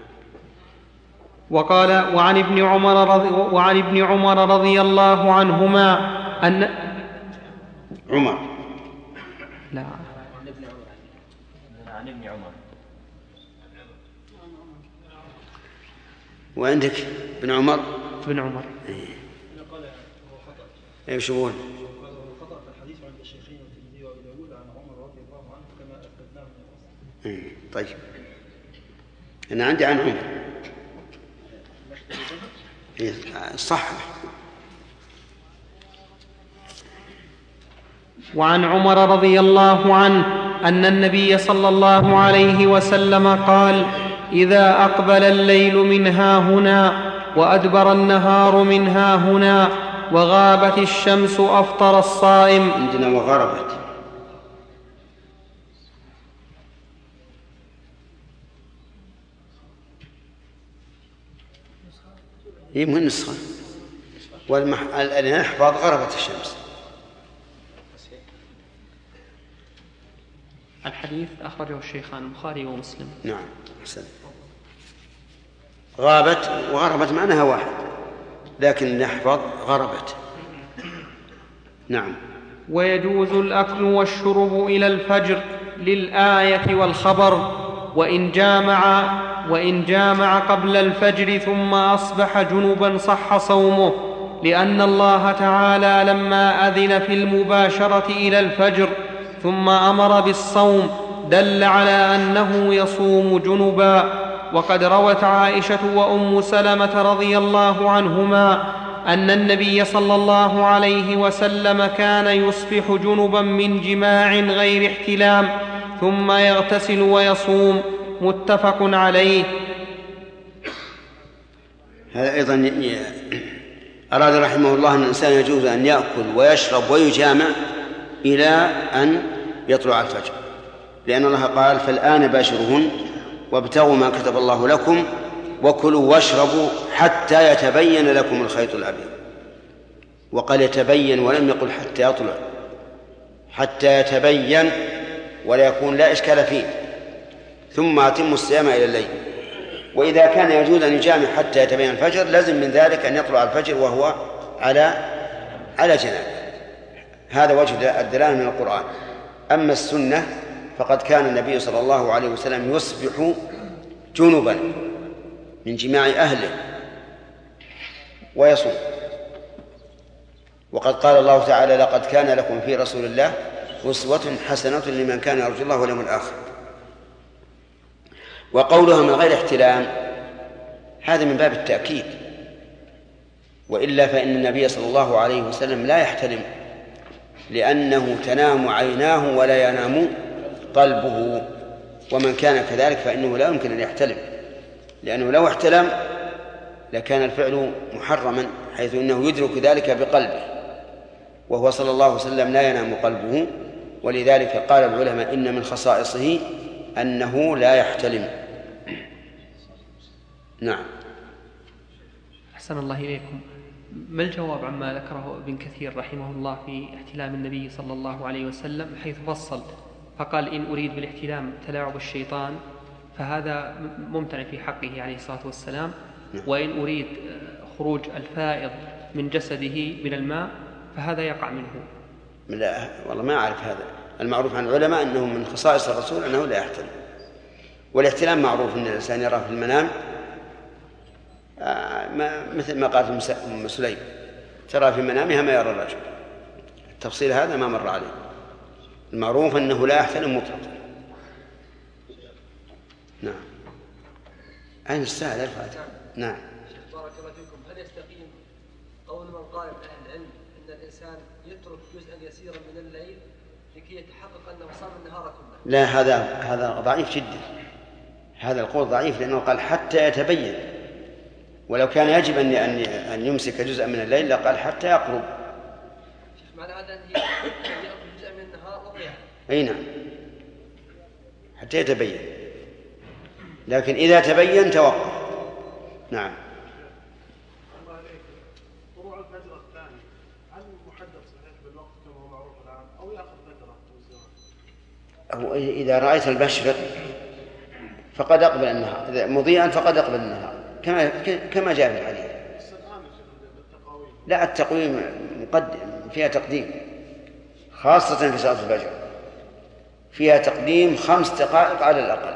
وقال وعن ابن عمر رضي, وعن ابن عمر رضي الله عنهما أن عمر لا عن ابن عمر. وعندك ابن عمر ابن عمر ايش يقول؟ خطأ في الحديث عند الشيخين والترمذي وابي داود عن عمر رضي الله عنه كما اثبتناه من الاصل. طيب انا عندي عن عمر صح. وعن عمر رضي الله عنه أن النبي صلى الله عليه وسلم قال: إذا أقبل الليل من ها هنا وأدبر النهار من ها هنا وغابت الشمس أفطر الصائم. عندنا وغربت. هي مو النسخة والنحفظ غربت الشمس. الحديث أخرجه الشيخان البخاري ومسلم. نعم حسن. غابت وغربت معناها واحد، لكن نحفظ غربت. نعم. ويجوز الأكل والشرب إلى الفجر للآية والخبر، وإن جامع وإن جامع قبل الفجر ثم أصبح جنبا صح صومه، لأن الله تعالى لما أذن في المباشرة إلى الفجر ثم أمر بالصوم دل على أنه يصوم جنبا. وقد روت عائشة وأم سلمة رضي الله عنهما أن النبي صلى الله عليه وسلم كان يصبح جنبا من جماع غير احتلام ثم يغتسل ويصوم، متفق عليه. هذا أيضا أراد رحمه الله أن الإنسان يجوز أن يأكل ويشرب ويجامع إلى أن يطلع الفجر، لأن الله قال: فالآن باشرهن وابتغوا ما كتب الله لكم وكلوا واشربوا حتى يتبين لكم الخيط الأبيض. وقال يتبين ولم يقل حتى يطلع، حتى يتبين ولا يكون لا إشكال فيه، ثم أتموا الصيام إلى الليل. وإذا كان يجوز أن يجامع حتى يتبين الفجر لازم من ذلك أن يطلع الفجر وهو على على جناب. هذا وجه الدلالة من القرآن. أما السنة فقد كان النبي صلى الله عليه وسلم يصبح جنبا من جماع أهله ويصوم. وقد قال الله تعالى: لقد كان لكم في رسول الله أسوة حسنة لمن كان يرجو الله واليوم الآخر. وقولها من غير احتلام هذا من باب التأكيد، وإلا فإن النبي صلى الله عليه وسلم لا يحتلم، لأنه تنام عيناه ولا ينام قلبه، ومن كان كذلك فإنه لا يمكن أن يحتلم، لأنه لو احتلم لكان الفعل محرما، حيث أنه يدرك ذلك بقلبه، وهو صلى الله عليه وسلم لا ينام قلبه. ولذلك قال العلماء إن من خصائصه أنه لا يحتلم. نعم. أحسن الله إليكم. ما الجواب عما ذكره ابن كثير رحمه الله في احتلام النبي صلى الله عليه وسلم، حيث فصل فقال: إن أريد بالاحتلام تلاعب الشيطان فهذا ممتنع في حقه عليه الصلاة والسلام، وإن أريد خروج الفائض من جسده من الماء فهذا يقع منه. لا والله ما أعرف هذا. المعروف عن العلماء أنه من خصائص الرسول أنه لا يحتلم. والاحتلام معروف أن الإنسان يراه في المنام، مثل ما قالت أم سليم: ترى في منامها ما يرى الرجل. التفصيل هذا ما مر عليه. المعروف أنه لا يحتلم مطلقا. نعم. أين السائل الفاتح؟ نعم. بارك الله فيكم. هل يستقيم قول من قال من أهل العلم أن الإنسان يترك جزءا يسيرا من الليل لكي يتحقق أنه صام النهار كله؟ لا، هذا هذا ضعيف جدا. هذا القول ضعيف، لأنه قال حتى يتبين، ولو كان يجب أن أن يمسك جزءا من الليل لقال حتى يقرب. معنى هذا أن يأكل جزء من النهار وضيع. أي نعم، حتى يتبين، لكن إذا تبين توقف. نعم. أو إذا رأيت المشرق فقد أقبل النهار، إذا مضيئا فقد أقبل النهار، كما كما جاء في الحديث. لا، التقويم مقدم، فيها تقديم، خاصة في صلاة الفجر فيها تقديم خمس دقائق على الأقل.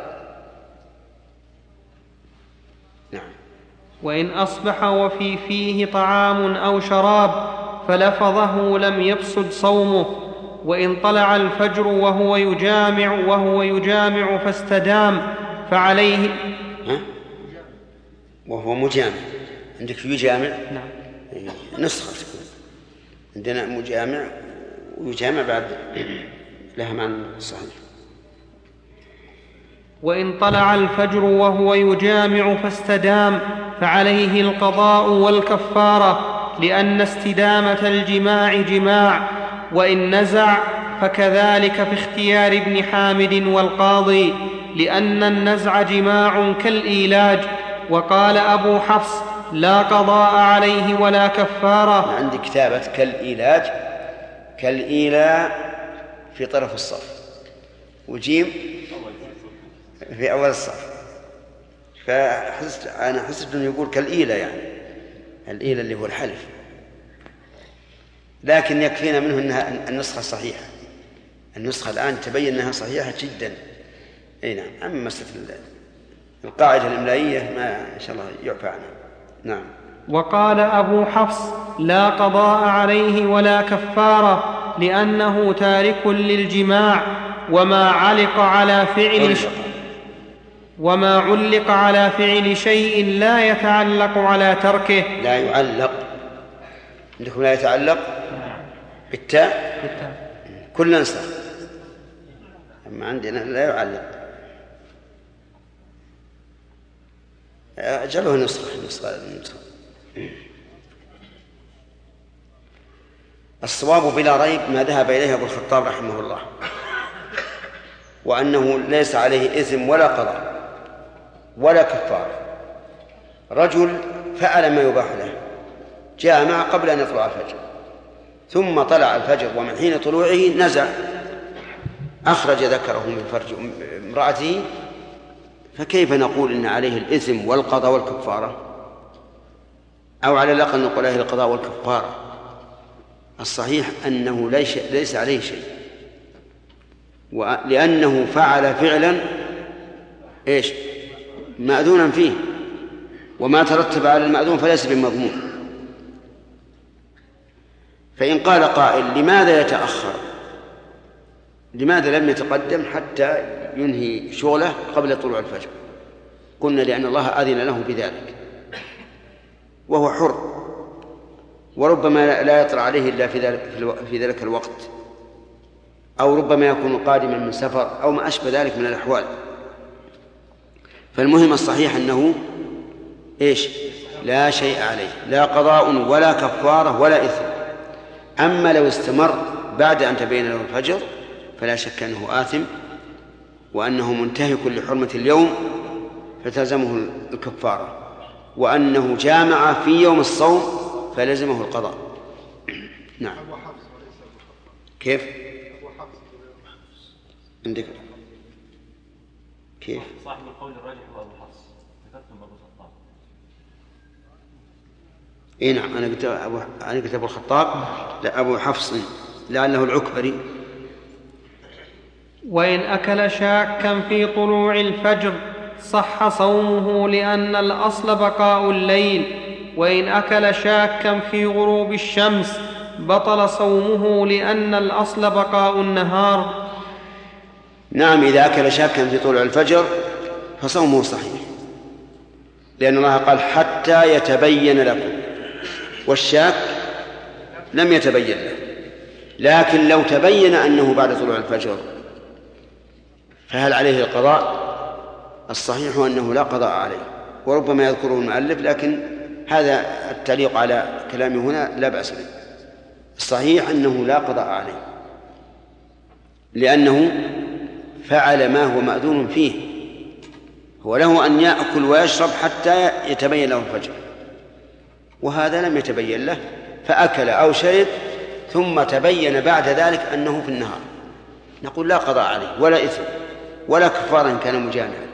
نعم. وإن أصبح وفي فيه طعام أو شراب فلفظه لم يفسد صومه. وإن طلع الفجر وهو يجامع وهو يجامع فاستدام فعليه. ها؟ وهو مجامع، عندك يجامع؟ نعم. نسخة تكون عندنا مجامع ويجامع بعد لها معنى صحيح. وإن طلع الفجر وهو يجامع فاستدام فعليه القضاء والكفارة، لأن استدامة الجماع جماع. وإن نزع فكذلك في اختيار ابن حامد والقاضي، لأن النزع جماع كالإيلاج. وقال أبو حفص لا قضاء عليه ولا كفارة. عندي كتابة كالإيلاج، كالإيلاء في طرف الصف وجيم في أول الصف، فحسست أنا حسست أنه يقول كالإيلاء، يعني الإيلاء اللي هو الحلف، لكن يكفينا منه أنها النسخة الصحيحة. النسخة الآن تبين أنها صحيحة جدا. أي نعم. أما مسألة القاعدة الإملائية ما إن شاء الله يعفى عنها. نعم. وقال أبو حفص لا قضاء عليه ولا كفارة، لأنه تارك للجماع. وما علق على فعل ش... وما علق على فعل شيء لا يتعلق على تركه. لا يعلق عندكم لا يتعلق بالتاء؟ بالتاء. كل نسخ، أما عندنا لا يعلق. أجله نسخة نسخة نسخة. الصواب بلا ريب ما ذهب إليه أبو الخطاب رحمه الله، وأنه ليس عليه إثم ولا قضاء ولا كفارة. رجل فعل ما يباح له، جامع قبل أن يطلع الفجر، ثم طلع الفجر ومن حين طلوعه نزع، أخرج ذكره من فرج امرأته، فكيف نقول إن عليه الإثم والقضاء والكفارة؟ أو على الأقل نقول عليه القضاء والكفارة. الصحيح أنه ليس عليه شيء، لأنه فعل فعلا إيش مأذونا فيه، وما ترتب على المأذون فليس بمضمون. فإن قال قائل لماذا يتأخر، لماذا لم يتقدم حتى ينهي شغله قبل طلوع الفجر؟ قلنا لأن الله أذن له بذلك، وهو حر، وربما لا يطلع عليه إلا في ذلك, في ذلك الوقت، أو ربما يكون قادما من سفر أو ما أشبه ذلك من الأحوال. فالمهم الصحيح أنه إيش لا شيء عليه، لا قضاء ولا كفارة ولا إثم. أما لو استمر بعد أن تبين له الفجر فلا شك أنه آثم، وأنه منتهك لحرمة اليوم فتلزمه الكفارة، وأنه جامع في يوم الصوم فلزمه القضاء. نعم. كيف عندك كيف صاحب القول الراجح هو أبو حفص، ذكرتم أبو الخطاب. إيه نعم، أنا قلت أبو أنا قلت أبو الخطاب، لا أبو حفص لعله العكبري. وإن أكل شاكا في طلوع الفجر صح صومه، لأن الأصل بقاء الليل. وإن أكل شاكا في غروب الشمس بطل صومه، لأن الأصل بقاء النهار. نعم، إذا أكل شاكا في طلوع الفجر فصومه صحيح، لأن الله قال حتى يتبين لكم، والشاك لم يتبين له. لكن لو تبين أنه بعد طلوع الفجر فهل عليه القضاء؟ الصحيح أنه لا قضاء عليه، وربما يذكره المؤلف، لكن هذا التعليق على كلامه هنا لا بأس به. الصحيح أنه لا قضاء عليه، لأنه فعل ما هو مأذون فيه. هو له أن يأكل ويشرب حتى يتبين له الفجر، وهذا لم يتبين له، فأكل أو شرب ثم تبين بعد ذلك أنه في النهار، نقول لا قضاء عليه ولا إثم ولا كفارة إن كان مجامعا.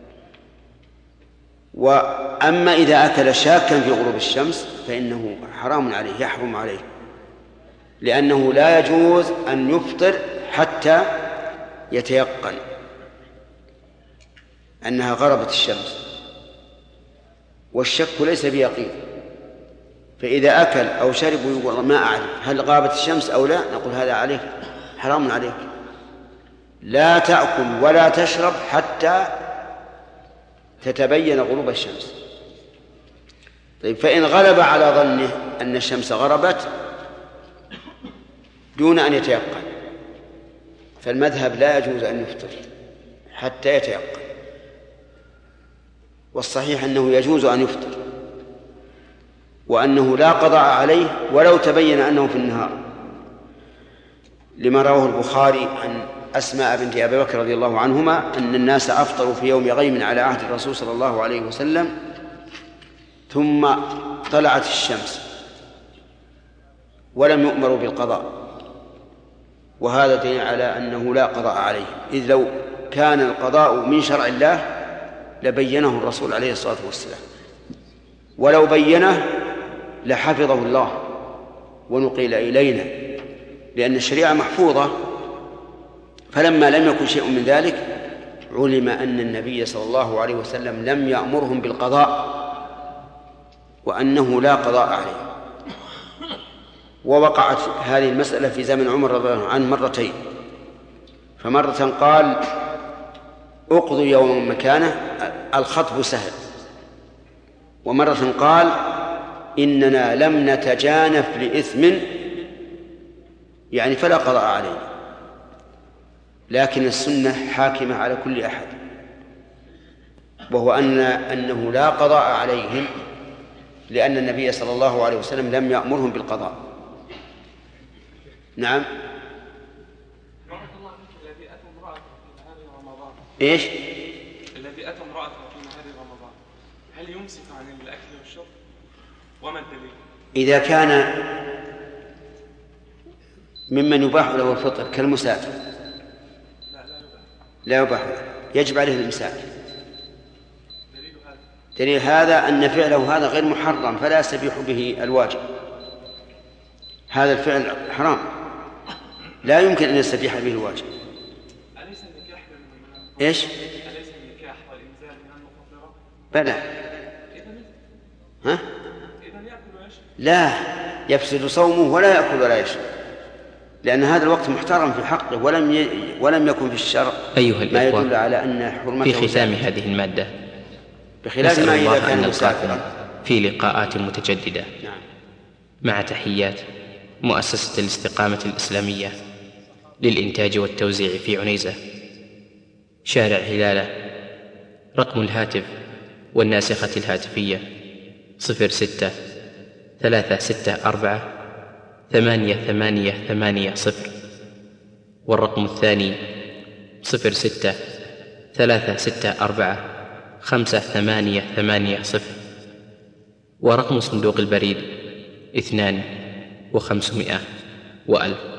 وأما إذا أكل شاكا في غروب الشمس فإنه حرام عليه، يحرم عليه، لأنه لا يجوز أن يفطر حتى يتيقن أنها غربت الشمس، والشك ليس بيقين. فإذا أكل أو شرب ويقول ما أعرف هل غابت الشمس أو لا، نقول هذا عليك حرام عليك، لا تأكل ولا تشرب حتى تتبين غروب الشمس. طيب فإن غلب على ظنه أن الشمس غربت دون أن يتيقن فالمذهب لا يجوز أن يفطر حتى يتيقن، والصحيح أنه يجوز أن يفطر، وأنه لا قضاء عليه ولو تبين أنه في النهار، لما رواه البخاري عن أسماء بنت أبي بكر رضي الله عنهما أن الناس أفطروا في يوم غيم على عهد الرسول صلى الله عليه وسلم ثم طلعت الشمس ولم يؤمروا بالقضاء، وهذا دليل على أنه لا قضاء عليه، إذ لو كان القضاء من شرع الله لبينه الرسول عليه الصلاة والسلام، ولو بينه لحفظه الله ونقل إلينا، لأن الشريعة محفوظة. فلما لم يكن شيء من ذلك علم أن النبي صلى الله عليه وسلم لم يأمرهم بالقضاء وأنه لا قضاء عليه. ووقعت هذه المسألة في زمن عمر رضي الله عنه مرتين، فمرة قال اقضوا يوم مكانه الخطب سهل، ومرة قال إننا لم نتجانف لإثم يعني فلا قضاء علينا، لكن السنة حاكمة على كل أحد، وهو أن أنه لا قضاء عليهم لأن النبي صلى الله عليه وسلم لم يأمرهم بالقضاء. نعم. إيش؟ الذي أتى امرأته في نهار رمضان هل يمسك عن الأكل والشرب؟ وما الدليل؟ إذا كان ممن يباح له الفطر كالمسافر لا يباح له، يجب عليه الإمساك. دليل هذا أن فعله هذا غير محرم فلا يستبيح به الواجب، هذا الفعل حرام لا يمكن أن يستبيح به الواجب. أليس النكاح إيش؟ أليس النكاح والإنزال من المفطرة؟ بلى. ها؟ لا يفسد صومه ولا يأكل ولا يشرب، لأن هذا الوقت محترم في حقه ولم ي... ولم يكن في الشرع أيها ما الإخوة، يدل على أن حرمته في ختام هذه المادة بخلاف ما إذا كان مسافرا في لقاءات متجددة. نعم. مع تحيات مؤسسة الاستقامة الإسلامية للإنتاج والتوزيع في عنيزة، شارع هلالة. رقم الهاتف والناسخة الهاتفية صفر ستة ثلاثة ستة أربعة ثمانية ثمانية ثمانية صفر، والرقم الثاني صفر ستة ثلاثة ستة أربعة خمسة ثمانية ثمانية صفر، ورقم صندوق البريد اثنان وخمسمائة وألف.